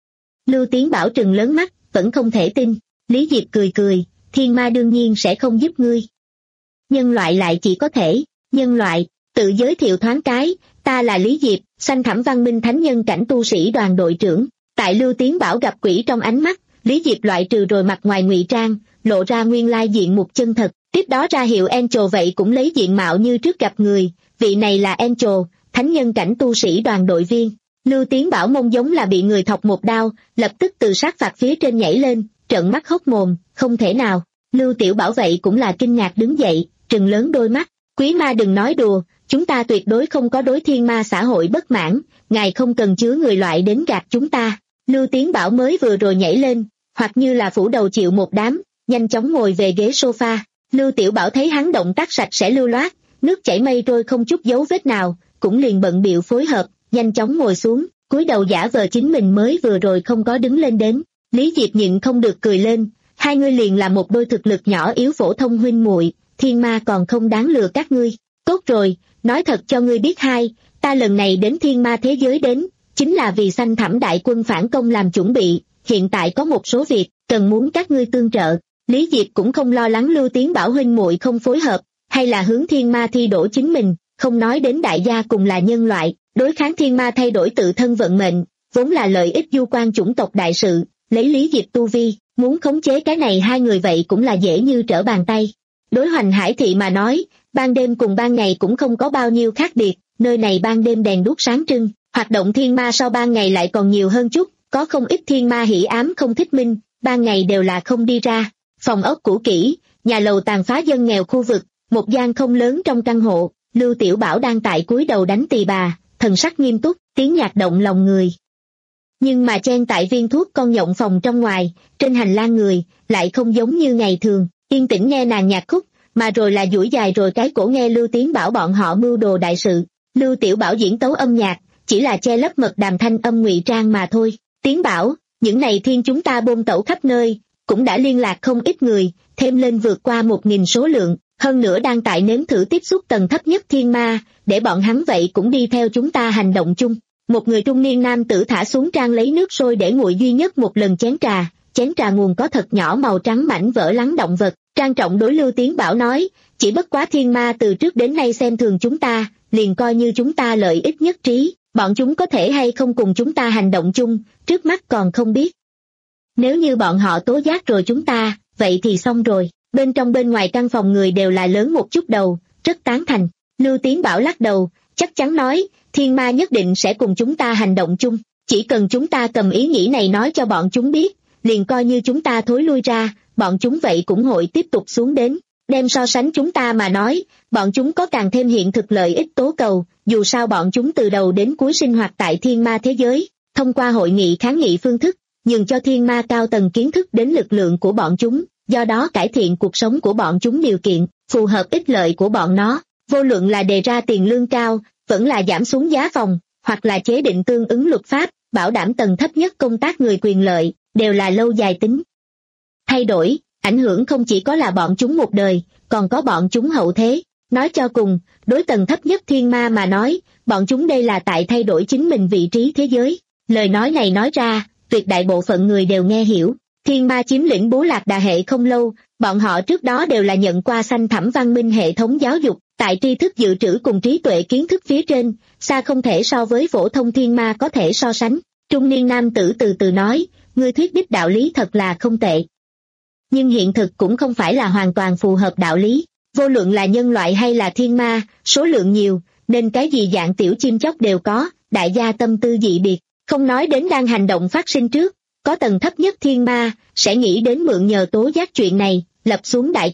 Lưu Tiến Bảo trừng lớn mắt, vẫn không thể tin. Lý Diệp cười cười, thiên ma đương nhiên sẽ không giúp ngươi. Nhân loại lại chỉ có thể, nhân loại, tự giới thiệu thoáng cái, ta là Lý Diệp, Xanh Thẳm Văn Minh Thánh Nhân Cảnh tu sĩ đoàn đội trưởng. Tại Lưu Tiến Bảo gặp quỷ trong ánh mắt, Lý Diệp loại trừ rồi mặt ngoài ngụy trang, lộ ra nguyên lai diện mục chân thật, tiếp đó ra hiệu Angel vậy cũng lấy diện mạo như trước gặp người, vị này là Angel, Thánh Nhân Cảnh tu sĩ đoàn đội viên. Lưu Tiến Bảo mông giống là bị người thọc một đao, lập tức từ sát phạt phía trên nhảy lên, trợn mắt hốc mồm, không thể nào. Lưu Tiểu Bảo vậy cũng là kinh ngạc đứng dậy, trừng lớn đôi mắt, quý ma đừng nói đùa, chúng ta tuyệt đối không có đối thiên ma xã hội bất mãn, ngài không cần chứa người loại đến gạt chúng ta. Lưu Tiến Bảo mới vừa rồi nhảy lên, hoặc như là phủ đầu chịu một đám, nhanh chóng ngồi về ghế sofa. Lưu Tiểu Bảo thấy hắn động tác sạch sẽ lưu loát, nước chảy mây trôi không chút dấu vết nào, cũng liền bận bịu phối hợp, nhanh chóng ngồi xuống, cúi đầu giả vờ chính mình mới vừa rồi không có đứng lên đến. Lý Diệp nhịn không được cười lên, hai ngươi liền là một đôi thực lực nhỏ yếu phổ thông huynh muội, thiên ma còn không đáng lừa các ngươi. Tốt rồi, nói thật cho ngươi biết hai, ta lần này đến thiên ma thế giới đến, chính là vì Xanh Thẳm đại quân phản công làm chuẩn bị, hiện tại có một số việc, cần muốn các ngươi tương trợ. Lý Diệp cũng không lo lắng Lưu Tiến Bảo huynh muội không phối hợp, hay là hướng thiên ma thi đổ chính mình, không nói đến đại gia cùng là nhân loại, đối kháng thiên ma thay đổi tự thân vận mệnh, vốn là lợi ích du quan chủng tộc đại sự, lấy Lý Diệp tu vi, muốn khống chế cái này hai người vậy cũng là dễ như trở bàn tay. Đối Hoành Hải thị mà nói, ban đêm cùng ban ngày cũng không có bao nhiêu khác biệt, nơi này ban đêm đèn đuốc sáng trưng, hoạt động thiên ma sau ban ngày lại còn nhiều hơn chút, có không ít thiên ma hỉ ám không thích minh, ban ngày đều là không đi ra. Phòng ốc cũ kỹ, nhà lầu tàn phá dân nghèo khu vực, một gian không lớn trong căn hộ, Lưu Tiểu Bảo đang tại cúi đầu đánh tỳ bà, thần sắc nghiêm túc, tiếng nhạc động lòng người. Nhưng mà chen tại viên thuốc con nhộng phòng trong ngoài, trên hành lang người, lại không giống như ngày thường, yên tĩnh nghe nàng nhạc khúc, mà rồi là duỗi dài rồi cái cổ nghe Lưu Tiến Bảo bọn họ mưu đồ đại sự. Lưu Tiểu Bảo diễn tấu âm nhạc, chỉ là che lấp mật đàm thanh âm ngụy trang mà thôi. Tiến Bảo, những này thiên chúng ta bôn tẩu khắp nơi, cũng đã liên lạc không ít người, thêm lên vượt qua một nghìn số lượng, hơn nữa đang tại nếm thử tiếp xúc tầng thấp nhất thiên ma, để bọn hắn vậy cũng đi theo chúng ta hành động chung. Một người trung niên nam tử thả xuống trang lấy nước sôi để nguội duy nhất một lần chén trà, chén trà nguồn có thật nhỏ màu trắng mảnh vỡ lắng động vật, trang trọng đối Lưu Tiến Bảo nói, chỉ bất quá thiên ma từ trước đến nay xem thường chúng ta, liền coi như chúng ta lợi ích nhất trí, bọn chúng có thể hay không cùng chúng ta hành động chung, trước mắt còn không biết. Nếu như bọn họ tố giác rồi chúng ta, vậy thì xong rồi. Bên trong bên ngoài căn phòng người đều là lớn một chút đầu, rất tán thành. Lưu Tiến Bảo lắc đầu, chắc chắn nói, thiên ma nhất định sẽ cùng chúng ta hành động chung, chỉ cần chúng ta cầm ý nghĩ này nói cho bọn chúng biết, liền coi như chúng ta thối lui ra, bọn chúng vậy cũng hội tiếp tục xuống đến. Đem so sánh chúng ta mà nói, bọn chúng có càng thêm hiện thực lợi ích tố cầu, dù sao bọn chúng từ đầu đến cuối sinh hoạt tại thiên ma thế giới, thông qua hội nghị kháng nghị phương thức, nhường cho thiên ma cao tầng kiến thức đến lực lượng của bọn chúng, do đó cải thiện cuộc sống của bọn chúng điều kiện, phù hợp ích lợi của bọn nó, vô luận là đề ra tiền lương cao, vẫn là giảm xuống giá phòng, hoặc là chế định tương ứng luật pháp, bảo đảm tầng thấp nhất công tác người quyền lợi, đều là lâu dài tính. Thay đổi, ảnh hưởng không chỉ có là bọn chúng một đời, còn có bọn chúng hậu thế. Nói cho cùng, đối tầng thấp nhất thiên ma mà nói, bọn chúng đây là tại thay đổi chính mình vị trí thế giới. Lời nói này nói ra, tuyệt đại bộ phận người đều nghe hiểu. Thiên ma chiếm lĩnh Bố Lạc Đà hệ không lâu, bọn họ trước đó đều là nhận qua Xanh Thẳm Văn Minh hệ thống giáo dục, tại tri thức dự trữ cùng trí tuệ kiến thức phía trên, xa không thể so với phổ thông thiên ma có thể so sánh. Trung niên nam tử từ từ nói, ngươi thuyết đích đạo lý thật là không tệ. Nhưng hiện thực cũng không phải là hoàn toàn phù hợp đạo lý, vô luận là nhân loại hay là thiên ma, số lượng nhiều, nên cái gì dạng tiểu chim chóc đều có, đại gia tâm tư dị biệt, không nói đến đang hành động phát sinh trước, có tầng thấp nhất thiên ma, sẽ nghĩ đến mượn nhờ tố giác chuyện này, lập xuống đại công,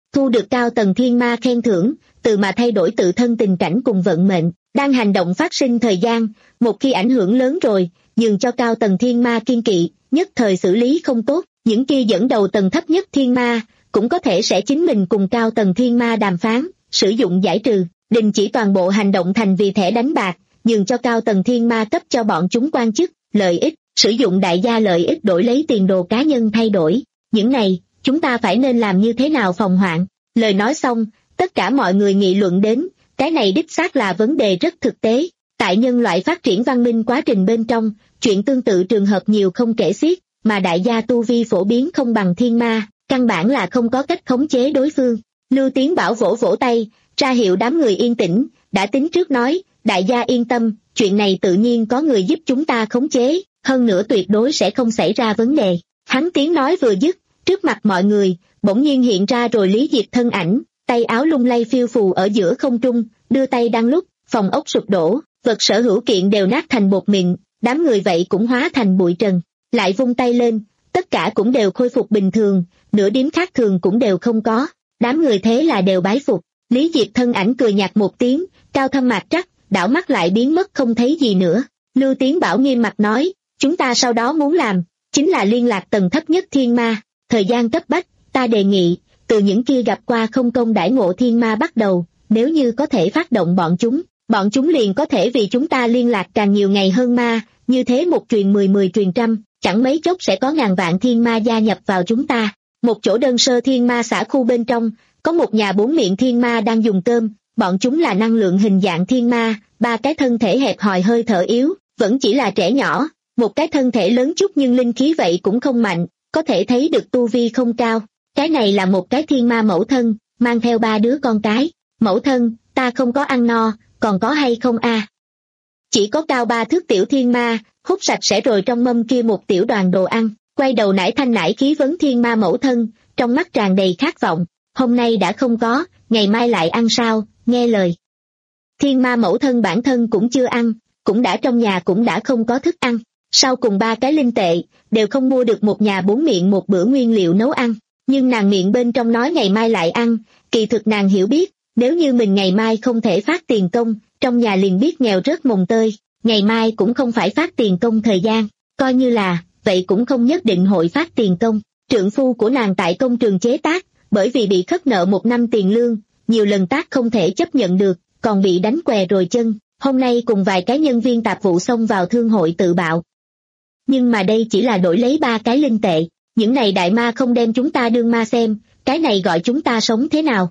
thu được cao tầng thiên ma khen thưởng, từ mà thay đổi tự thân tình cảnh cùng vận mệnh. Đang hành động phát sinh thời gian, một khi ảnh hưởng lớn rồi, dừng cho cao tầng thiên ma kiên kỵ, nhất thời xử lý không tốt, những kia dẫn đầu tầng thấp nhất thiên ma, cũng có thể sẽ chính mình cùng cao tầng thiên ma đàm phán, sử dụng giải trừ, đình chỉ toàn bộ hành động thành vì thẻ đánh bạc, dừng cho cao tầng thiên ma cấp cho bọn chúng quan chức, lợi ích, sử dụng đại gia lợi ích đổi lấy tiền đồ cá nhân thay đổi. Những này, chúng ta phải nên làm như thế nào phòng hoạn? Lời nói xong, tất cả mọi người nghị luận đến, cái này đích xác là vấn đề rất thực tế. Tại nhân loại phát triển văn minh quá trình bên trong, chuyện tương tự trường hợp nhiều không kể xiết, mà đại gia tu vi phổ biến không bằng thiên ma, căn bản là không có cách khống chế đối phương. Lưu Tiến Bảo vỗ vỗ tay, ra hiệu đám người yên tĩnh, đã tính trước nói, đại gia yên tâm, chuyện này tự nhiên có người giúp chúng ta khống chế, hơn nữa tuyệt đối sẽ không xảy ra vấn đề. Hắn tiếng nói vừa dứt, trước mặt mọi người, bỗng nhiên hiện ra rồi Lý Diệp thân ảnh, tay áo lung lay phiêu phù ở giữa không trung, đưa tay đang lúc, phòng ốc sụp đổ, vật sở hữu kiện đều nát thành bột mịn, đám người vậy cũng hóa thành bụi trần, lại vung tay lên, tất cả cũng đều khôi phục bình thường, nửa điểm khác thường cũng đều không có, đám người thế là đều bái phục. Lý Diệp thân ảnh cười nhạt một tiếng, cao thâm mạc trắc, đảo mắt lại biến mất không thấy gì nữa. Lưu Tiến Bảo nghiêm mặt nói, chúng ta sau đó muốn làm, chính là liên lạc tầng thấp nhất thiên ma, thời gian cấp bách, ta đề nghị, từ những kia gặp qua không công đãi ngộ thiên ma bắt đầu, nếu như có thể phát động bọn chúng, bọn chúng liền có thể vì chúng ta liên lạc càng nhiều ngày hơn ma, như thế một truyền mười mười truyền trăm, chẳng mấy chốc sẽ có ngàn vạn thiên ma gia nhập vào chúng ta. Một chỗ đơn sơ thiên ma xã khu bên trong, có một nhà bốn miệng thiên ma đang dùng cơm, bọn chúng là năng lượng hình dạng thiên ma, ba cái thân thể hẹp hòi hơi thở yếu, vẫn chỉ là trẻ nhỏ, một cái thân thể lớn chút nhưng linh khí vậy cũng không mạnh, có thể thấy được tu vi không cao. Cái này là một cái thiên ma mẫu thân, mang theo ba đứa con cái. Mẫu thân, ta không có ăn no, còn có hay không a? Chỉ có cao ba thước tiểu thiên ma, hút sạch sẽ rồi trong mâm kia một tiểu đoàn đồ ăn, quay đầu nải thanh nải khí vấn thiên ma mẫu thân, trong mắt tràn đầy khát vọng. Hôm nay đã không có, ngày mai lại ăn sao, nghe lời. Thiên ma mẫu thân bản thân cũng chưa ăn, cũng đã trong nhà cũng đã không có thức ăn. Sau cùng ba cái linh tệ, đều không mua được một nhà bốn miệng một bữa nguyên liệu nấu ăn. Nhưng nàng miệng bên trong nói ngày mai lại ăn, kỳ thực nàng hiểu biết, nếu như mình ngày mai không thể phát tiền công, trong nhà liền biết nghèo rớt mồng tơi, ngày mai cũng không phải phát tiền công thời gian, coi như là, vậy cũng không nhất định hội phát tiền công. Trượng phu của nàng tại công trường chế tác, bởi vì bị khất nợ một năm tiền lương, nhiều lần tác không thể chấp nhận được, còn bị đánh què rồi chân, hôm nay cùng vài cái nhân viên tạp vụ xông vào thương hội tự bạo. Nhưng mà đây chỉ là đổi lấy ba cái linh tệ, những này đại ma không đem chúng ta đương ma xem, cái này gọi chúng ta sống thế nào?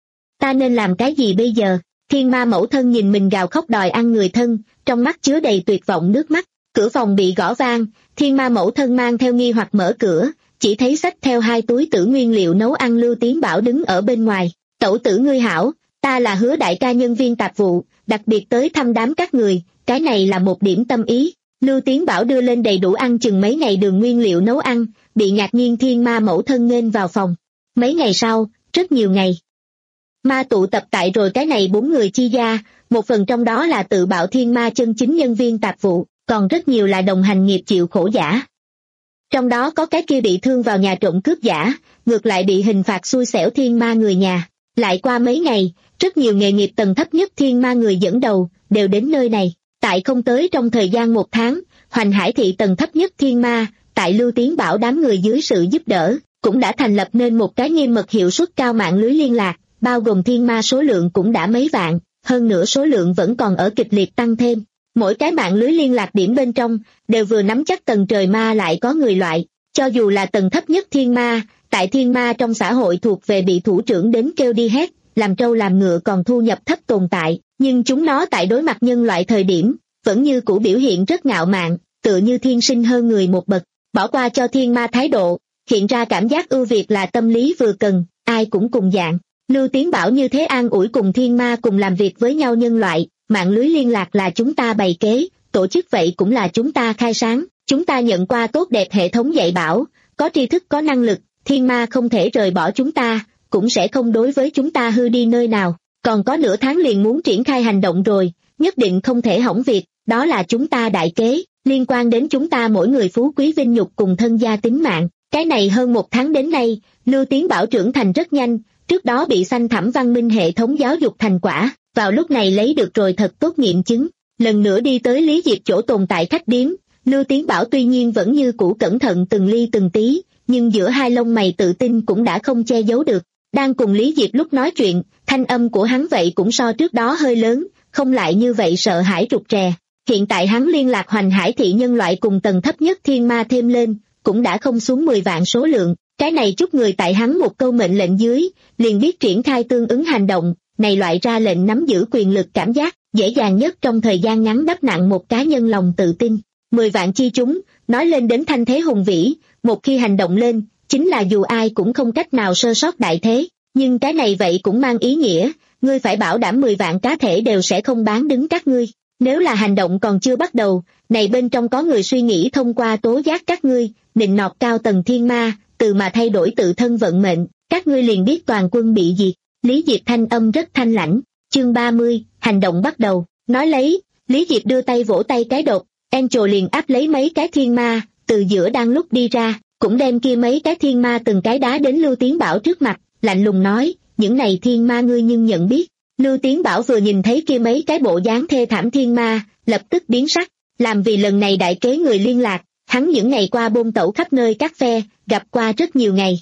Ta nên làm cái gì bây giờ? Thiên ma mẫu thân nhìn mình gào khóc đòi ăn người thân, trong mắt chứa đầy tuyệt vọng nước mắt. Cửa phòng bị gõ vang, thiên ma mẫu thân mang theo nghi hoặc mở cửa, chỉ thấy xách theo hai túi tử nguyên liệu nấu ăn. Lưu Tiến Bảo đứng ở bên ngoài. Tẩu tử ngươi hảo, ta là Hứa đại ca nhân viên tạp vụ, đặc biệt tới thăm đám các người, cái này là một điểm tâm ý. Lưu Tiến Bảo đưa lên đầy đủ ăn chừng mấy ngày đường nguyên liệu nấu ăn, bị ngạc nhiên thiên ma mẫu thân nghênh vào phòng. Mấy ngày sau, rất nhiều ngày ma tụ tập tại rồi cái này bốn người chi gia, một phần trong đó là tự bạo thiên ma chân chính nhân viên tạp vụ, còn rất nhiều là đồng hành nghiệp chịu khổ giả. Trong đó có cái kia bị thương vào nhà trộm cướp giả, ngược lại bị hình phạt xui xẻo thiên ma người nhà. Lại qua mấy ngày, rất nhiều nghề nghiệp tầng thấp nhất thiên ma người dẫn đầu, đều đến nơi này. Tại không tới trong thời gian một tháng, Hoành Hải thị tầng thấp nhất thiên ma, tại Lưu Tiến Bảo đám người dưới sự giúp đỡ, cũng đã thành lập nên một cái nghiêm mật hiệu suất cao mạng lưới liên lạc, bao gồm thiên ma số lượng cũng đã mấy vạn, hơn nữa số lượng vẫn còn ở kịch liệt tăng thêm. Mỗi cái mạng lưới liên lạc điểm bên trong, đều vừa nắm chắc tầng trời ma lại có người loại, cho dù là tầng thấp nhất thiên ma, tại thiên ma trong xã hội thuộc về bị thủ trưởng đến kêu đi hét, làm trâu làm ngựa còn thu nhập thấp tồn tại, nhưng chúng nó tại đối mặt nhân loại thời điểm, vẫn như cũ biểu hiện rất ngạo mạn, tựa như thiên sinh hơn người một bậc, bỏ qua cho thiên ma thái độ, hiện ra cảm giác ưu việt là tâm lý vừa cần, ai cũng cùng dạng. Lưu Tiến Bảo như thế an ủi cùng thiên ma cùng làm việc với nhau nhân loại, mạng lưới liên lạc là chúng ta bày kế, tổ chức vậy cũng là chúng ta khai sáng, chúng ta nhận qua tốt đẹp hệ thống dạy bảo, có tri thức có năng lực, thiên ma không thể rời bỏ chúng ta, cũng sẽ không đối với chúng ta hư đi nơi nào, còn có nửa tháng liền muốn triển khai hành động rồi, nhất định không thể hỏng việc, đó là chúng ta đại kế, liên quan đến chúng ta mỗi người phú quý vinh nhục cùng thân gia tính mạng. Cái này hơn một tháng đến nay, Lưu Tiến Bảo trưởng thành rất nhanh, trước đó bị xanh thẳm văn minh hệ thống giáo dục thành quả, vào lúc này lấy được rồi thật tốt nghiệm chứng. Lần nữa đi tới Lý Diệp chỗ tồn tại khách điếm, Lưu Tiến Bảo tuy nhiên vẫn như cũ cẩn thận từng ly từng tí, nhưng giữa hai lông mày tự tin cũng đã không che giấu được. Đang cùng Lý Diệp lúc nói chuyện, thanh âm của hắn vậy cũng so trước đó hơi lớn, không lại như vậy sợ hãi rụt rè. Hiện tại hắn liên lạc Hoành Hải thị nhân loại cùng tầng thấp nhất thiên ma thêm lên, cũng đã không xuống mười vạn số lượng. Cái này chút người tại hắn một câu mệnh lệnh dưới, liền biết triển khai tương ứng hành động, này loại ra lệnh nắm giữ quyền lực cảm giác, dễ dàng nhất trong thời gian ngắn đắp nặng một cá nhân lòng tự tin. Mười vạn chi chúng, nói lên đến thanh thế hùng vĩ, một khi hành động lên, chính là dù ai cũng không cách nào sơ sót đại thế, nhưng cái này vậy cũng mang ý nghĩa, ngươi phải bảo đảm mười vạn cá thể đều sẽ không bán đứng các ngươi. Nếu là hành động còn chưa bắt đầu, này bên trong có người suy nghĩ thông qua tố giác các ngươi, nịnh nọt cao tầng thiên ma, từ mà thay đổi tự thân vận mệnh, các ngươi liền biết toàn quân bị diệt. Lý Diệp thanh âm rất thanh lãnh. Chương ba mươi, hành động bắt đầu. Nói lấy, Lý Diệp đưa tay vỗ tay cái đột, Angel liền áp lấy mấy cái thiên ma, từ giữa đang lúc đi ra, cũng đem kia mấy cái thiên ma từng cái đá đến Lưu Tiến Bảo trước mặt, lạnh lùng nói, những này thiên ma ngươi nhưng nhận biết. Lưu Tiến Bảo vừa nhìn thấy kia mấy cái bộ dáng thê thảm thiên ma, lập tức biến sắc, làm vì lần này đại kế người liên lạc, hắn những ngày qua bôn tẩu khắp nơi các phe, gặp qua rất nhiều ngày.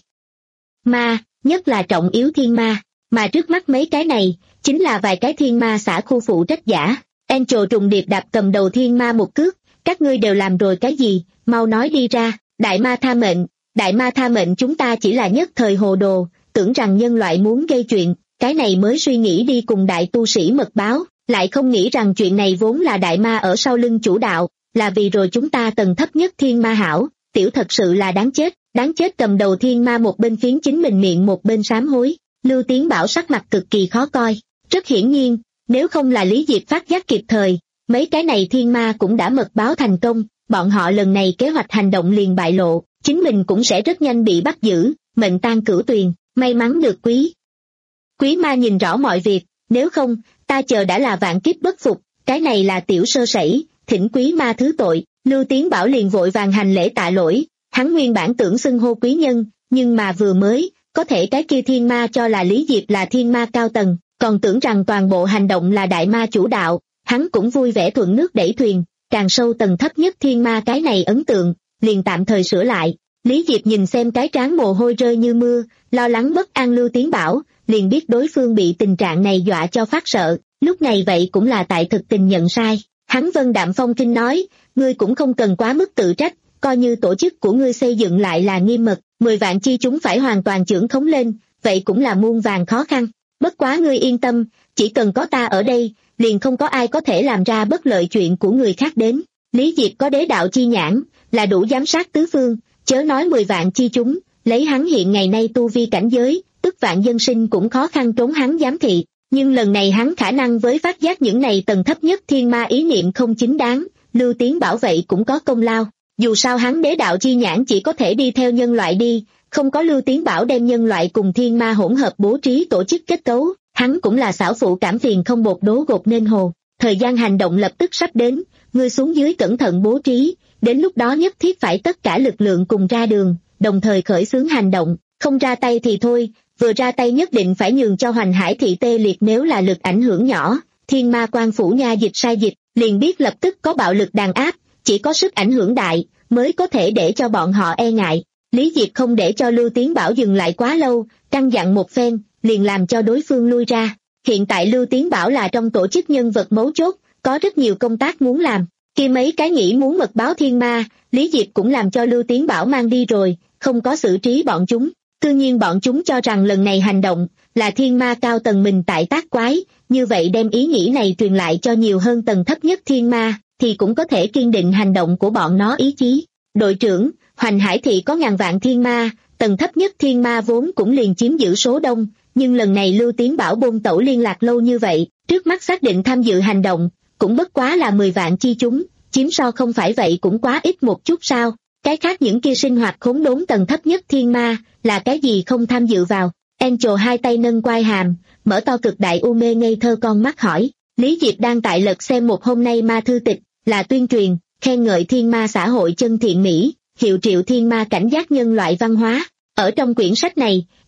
Ma, nhất là trọng yếu thiên ma, mà trước mắt mấy cái này, chính là vài cái thiên ma xã khu phụ trách giả. Angel trùng điệp đạp cầm đầu thiên ma một cước, các ngươi đều làm rồi cái gì, mau nói đi ra. Đại ma tha mệnh, đại ma tha mệnh, chúng ta chỉ là nhất thời hồ đồ, tưởng rằng nhân loại muốn gây chuyện, cái này mới suy nghĩ đi cùng đại tu sĩ mật báo, lại không nghĩ rằng chuyện này vốn là đại ma ở sau lưng chủ đạo, là vì rồi chúng ta tầng thấp nhất thiên ma hảo, tiểu thật sự là đáng chết, đáng chết. Cầm đầu thiên ma một bên phiến chính mình miệng một bên sám hối. Lưu Tiến Bảo sắc mặt cực kỳ khó coi, rất hiển nhiên, nếu không là Lý Diệp phát giác kịp thời, mấy cái này thiên ma cũng đã mật báo thành công, bọn họ lần này kế hoạch hành động liền bại lộ, chính mình cũng sẽ rất nhanh bị bắt giữ, mệnh tan cửu tuyền. May mắn được quý quý ma nhìn rõ mọi việc, nếu không, ta chờ đã là vạn kiếp bất phục, cái này là tiểu sơ sẩy, thỉnh quý ma thứ tội. Lưu Tiến Bảo liền vội vàng hành lễ tạ lỗi, hắn nguyên bản tưởng xưng hô quý nhân, nhưng mà vừa mới, có thể cái kia thiên ma cho là Lý Diệp là thiên ma cao tầng, còn tưởng rằng toàn bộ hành động là đại ma chủ đạo, hắn cũng vui vẻ thuận nước đẩy thuyền, càng sâu tầng thấp nhất thiên ma cái này ấn tượng, liền tạm thời sửa lại. Lý Diệp nhìn xem cái trán mồ hôi rơi như mưa, lo lắng bất an Lưu Tiến Bảo, liền biết đối phương bị tình trạng này dọa cho phát sợ, lúc này vậy cũng là tại thực tình nhận sai. Hắn vân đạm phong kinh nói, ngươi cũng không cần quá mức tự trách, coi như tổ chức của ngươi xây dựng lại là nghiêm mật, mười vạn chi chúng phải hoàn toàn chưởng khống lên, vậy cũng là muôn vàn khó khăn. Bất quá ngươi yên tâm, chỉ cần có ta ở đây, liền không có ai có thể làm ra bất lợi chuyện của người khác đến. Lý Diệp có đế đạo chi nhãn, là đủ giám sát tứ phương, chớ nói mười vạn chi chúng, lấy hắn hiện ngày nay tu vi cảnh giới, tức vạn dân sinh cũng khó khăn trốn hắn giám thị. Nhưng lần này hắn khả năng với phát giác những này tầng thấp nhất thiên ma ý niệm không chính đáng, Lưu Tiến Bảo vậy cũng có công lao. Dù sao hắn đế đạo chi nhãn chỉ có thể đi theo nhân loại đi, không có Lưu Tiến Bảo đem nhân loại cùng thiên ma hỗn hợp bố trí tổ chức kết cấu, hắn cũng là xảo phụ cảm phiền không bột đố gột nên hồ. Thời gian hành động lập tức sắp đến, ngươi xuống dưới cẩn thận bố trí, đến lúc đó nhất thiết phải tất cả lực lượng cùng ra đường, đồng thời khởi xướng hành động, không ra tay thì thôi, vừa ra tay nhất định phải nhường cho Hoành Hải thị tê liệt. Nếu là lực ảnh hưởng nhỏ, thiên ma quan phủ nha dịch sai dịch, liền biết lập tức có bạo lực đàn áp, chỉ có sức ảnh hưởng đại, mới có thể để cho bọn họ e ngại. Lý Diệp không để cho Lưu Tiến Bảo dừng lại quá lâu, căn dặn một phen, liền làm cho đối phương lui ra. Hiện tại Lưu Tiến Bảo là trong tổ chức nhân vật mấu chốt, có rất nhiều công tác muốn làm. Khi mấy cái nghĩ muốn mật báo thiên ma, Lý Diệp cũng làm cho Lưu Tiến Bảo mang đi rồi, không có xử trí bọn chúng. Tự nhiên bọn chúng cho rằng lần này hành động là thiên ma cao tầng mình tại tác quái, như vậy đem ý nghĩ này truyền lại cho nhiều hơn tầng thấp nhất thiên ma, thì cũng có thể kiên định hành động của bọn nó ý chí. Đội trưởng, Hoành Hải thị có ngàn vạn thiên ma, tầng thấp nhất thiên ma vốn cũng liền chiếm giữ số đông, nhưng lần này Lưu Tiến Bảo bôn tẩu liên lạc lâu như vậy, trước mắt xác định tham dự hành động, cũng bất quá là mười vạn chi chúng, chiếm so không phải vậy cũng quá ít một chút sao? Cái khác những kia sinh hoạt khốn đốn tầng thấp nhất thiên ma, là cái gì không tham dự vào? Angel hai tay nâng quai hàm, mở to cực đại u mê ngây thơ con mắt hỏi. Lý Diệp đang tại lật xem một hôm nay ma thư tịch, là tuyên truyền, khen ngợi thiên ma xã hội chân thiện mỹ, hiệu triệu thiên ma cảnh giác nhân loại văn hóa. Ở trong quyển sách này,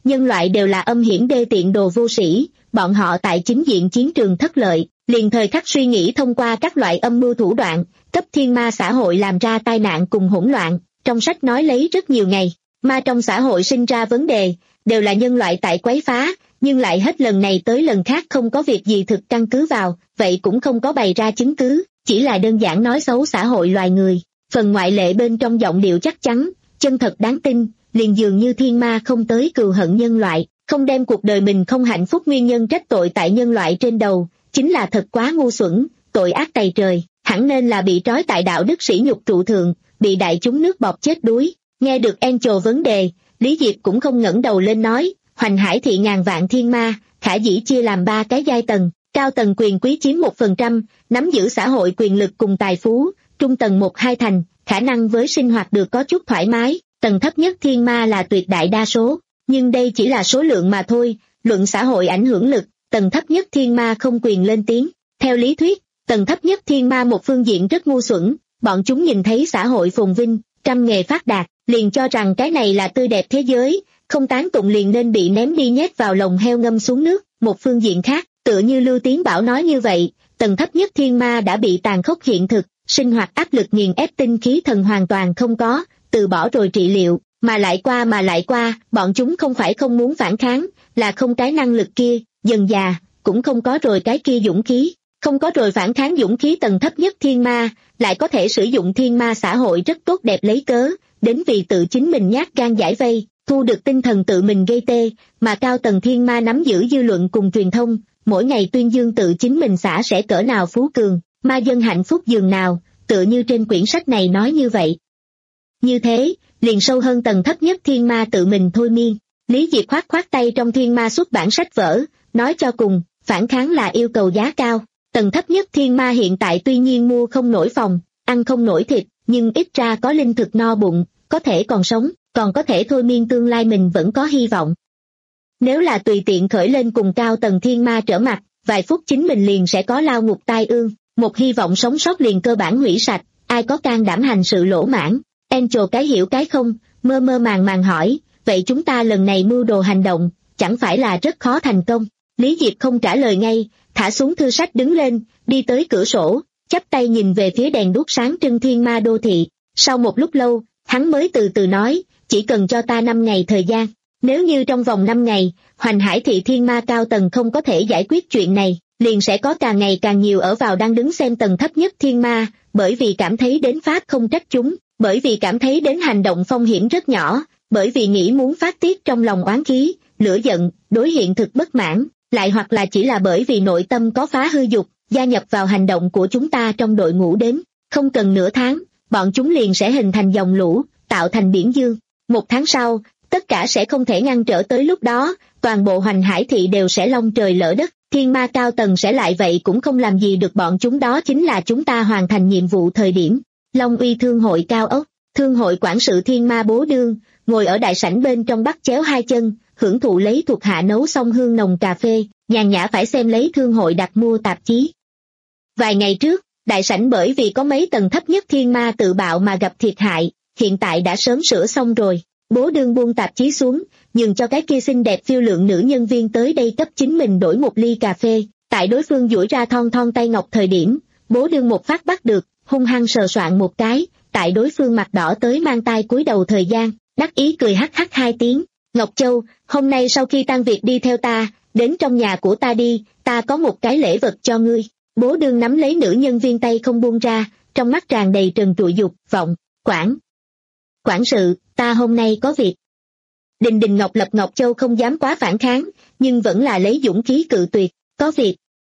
nhân loại đều là âm hiểm đê tiện đồ vô sĩ, bọn họ tại chính diện chiến trường thất lợi, liền thời khắc suy nghĩ thông qua các loại âm mưu thủ đoạn, cấp thiên ma xã hội làm ra tai nạn cùng hỗn loạn, trong sách nói lấy rất nhiều ngày, ma trong xã hội sinh ra vấn đề, đều là nhân loại tại quấy phá, nhưng lại hết lần này tới lần khác không có việc gì thực căn cứ vào, vậy cũng không có bày ra chứng cứ, chỉ là đơn giản nói xấu xã hội loài người, phần ngoại lệ bên trong giọng điệu chắc chắn, chân thật đáng tin, liền dường như thiên ma không tới cừu hận nhân loại, không đem cuộc đời mình không hạnh phúc nguyên nhân trách tội tại nhân loại trên đầu, chính là thật quá ngu xuẩn, tội ác tày trời, hẳn nên là bị trói tại đạo đức sỉ nhục trụ thượng, bị đại chúng nước bọt chết đuối. Nghe được Angel vấn đề, Lý Diệp cũng không ngẩng đầu lên nói, Hoành Hải thị ngàn vạn thiên ma, khả dĩ chia làm ba cái giai tầng, cao tầng quyền quý chiếm một phần trăm, nắm giữ xã hội quyền lực cùng tài phú, trung tầng một hai thành, khả năng với sinh hoạt được có chút thoải mái, tầng thấp nhất thiên ma là tuyệt đại đa số, nhưng đây chỉ là số lượng mà thôi, luận xã hội ảnh hưởng lực, tầng thấp nhất thiên ma không quyền lên tiếng. Theo lý thuyết, tầng thấp nhất thiên ma một phương diện rất ngu xuẩn, bọn chúng nhìn thấy xã hội phồn vinh, trăm nghề phát đạt, liền cho rằng cái này là tươi đẹp thế giới, không tán tụng liền nên bị ném đi nhét vào lồng heo ngâm xuống nước. Một phương diện khác, tựa như Lưu Tiến Bảo nói như vậy, tầng thấp nhất thiên ma đã bị tàn khốc hiện thực, sinh hoạt áp lực nghiền ép tinh khí thần hoàn toàn không có, từ bỏ rồi trị liệu, mà lại qua mà lại qua, bọn chúng không phải không muốn phản kháng, là không cái năng lực kia, dần già, cũng không có rồi cái kia dũng khí, không có rồi phản kháng dũng khí. Tầng thấp nhất thiên ma, lại có thể sử dụng thiên ma xã hội rất tốt đẹp lấy cớ, đến vì tự chính mình nhát gan giải vây, thu được tinh thần tự mình gây tê, mà cao tầng thiên ma nắm giữ dư luận cùng truyền thông, mỗi ngày tuyên dương tự chính mình xã sẽ cỡ nào phú cường, ma dân hạnh phúc dường nào, tựa như trên quyển sách này nói như vậy. Như thế, liền sâu hơn tầng thấp nhất thiên ma tự mình thôi miên. Lý Diệp khoát khoát tay trong thiên ma xuất bản sách vở, nói cho cùng, phản kháng là yêu cầu giá cao. Tầng thấp nhất thiên ma hiện tại tuy nhiên mua không nổi phòng, ăn không nổi thịt, nhưng ít ra có linh thực no bụng, có thể còn sống, còn có thể thôi miên tương lai mình vẫn có hy vọng. Nếu là tùy tiện khởi lên cùng cao tầng thiên ma trở mặt, vài phút chính mình liền sẽ có lao ngục tai ương, một hy vọng sống sót liền cơ bản hủy sạch, ai có can đảm hành sự lỗ mãn. Angel cái hiểu cái không, mơ mơ màng màng hỏi, vậy chúng ta lần này mưu đồ hành động, chẳng phải là rất khó thành công? Lý Diệp không trả lời ngay, thả xuống thư sách đứng lên, đi tới cửa sổ, chắp tay nhìn về phía đèn đuốc sáng trưng thiên ma đô thị. Sau một lúc lâu, hắn mới từ từ nói, chỉ cần cho ta năm ngày thời gian. Nếu như trong vòng năm ngày, Hoành Hải thị thiên ma cao tầng không có thể giải quyết chuyện này, liền sẽ có càng ngày càng nhiều ở vào đang đứng xem tầng thấp nhất thiên ma, bởi vì cảm thấy đến pháp không trách chúng, bởi vì cảm thấy đến hành động phong hiểm rất nhỏ, bởi vì nghĩ muốn phát tiết trong lòng oán khí, lửa giận, đối hiện thực bất mãn, lại hoặc là chỉ là bởi vì nội tâm có phá hư dục, gia nhập vào hành động của chúng ta trong đội ngũ đến, không cần nửa tháng, bọn chúng liền sẽ hình thành dòng lũ, tạo thành biển dương. Một tháng sau, tất cả sẽ không thể ngăn trở, tới lúc đó, toàn bộ Hoành Hải thị đều sẽ long trời lỡ đất, thiên ma cao tầng sẽ lại vậy cũng không làm gì được bọn chúng, đó chính là chúng ta hoàn thành nhiệm vụ thời điểm. Long Uy thương hội cao ốc, thương hội quản sự thiên ma Bố Đương, ngồi ở đại sảnh bên trong bắt chéo hai chân, hưởng thụ lấy thuộc hạ nấu xong hương nồng cà phê, nhàn nhã phải xem lấy thương hội đặt mua tạp chí. Vài ngày trước, đại sảnh bởi vì có mấy tầng thấp nhất thiên ma tự bạo mà gặp thiệt hại, hiện tại đã sớm sửa xong rồi. Bố Đương buông tạp chí xuống, nhường cho cái kia xinh đẹp phiêu lượng nữ nhân viên tới đây cấp chính mình đổi một ly cà phê. Tại đối phương duỗi ra thon thon tay ngọc thời điểm, Bố Đương một phát bắt được, hung hăng sờ soạn một cái. Tại đối phương mặt đỏ tới mang tai cúi đầu thời gian, đắc ý cười hắc hắc hai tiếng. Ngọc Châu, hôm nay sau khi tan việc đi theo ta, đến trong nhà của ta đi, ta có một cái lễ vật cho ngươi. Bố Đương nắm lấy nữ nhân viên tay không buông ra, trong mắt tràn đầy trần trụi dục vọng. Quản quản sự, ta hôm nay có việc. Đình Đình Ngọc Lập Ngọc Châu không dám quá phản kháng, nhưng vẫn là lấy dũng khí cự tuyệt. Có việc?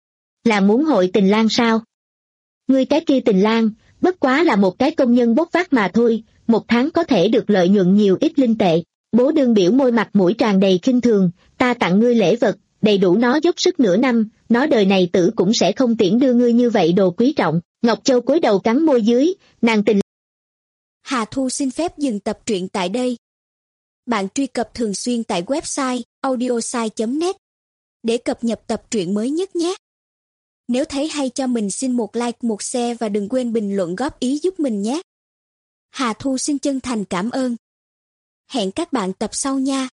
Là muốn hội tình lang sao? Ngươi cái kia tình lang, bất quá là một cái công nhân bốc vác mà thôi, một tháng có thể được lợi nhuận nhiều ít linh tệ. Bố Đương biểu môi mặt mũi tràn đầy khinh thường, ta tặng ngươi lễ vật, đầy đủ nó dốc sức nửa năm, nó đời này tử cũng sẽ không tiễn đưa ngươi như vậy đồ quý trọng. Ngọc Châu cúi đầu cắn môi dưới, nàng tình. Hà Thu xin phép dừng tập truyện tại đây. Bạn truy cập thường xuyên tại website audiosai chấm net để cập nhật tập truyện mới nhất nhé. Nếu thấy hay cho mình xin một like, một share và đừng quên bình luận góp ý giúp mình nhé. Hà Thu xin chân thành cảm ơn. Hẹn các bạn tập sau nha.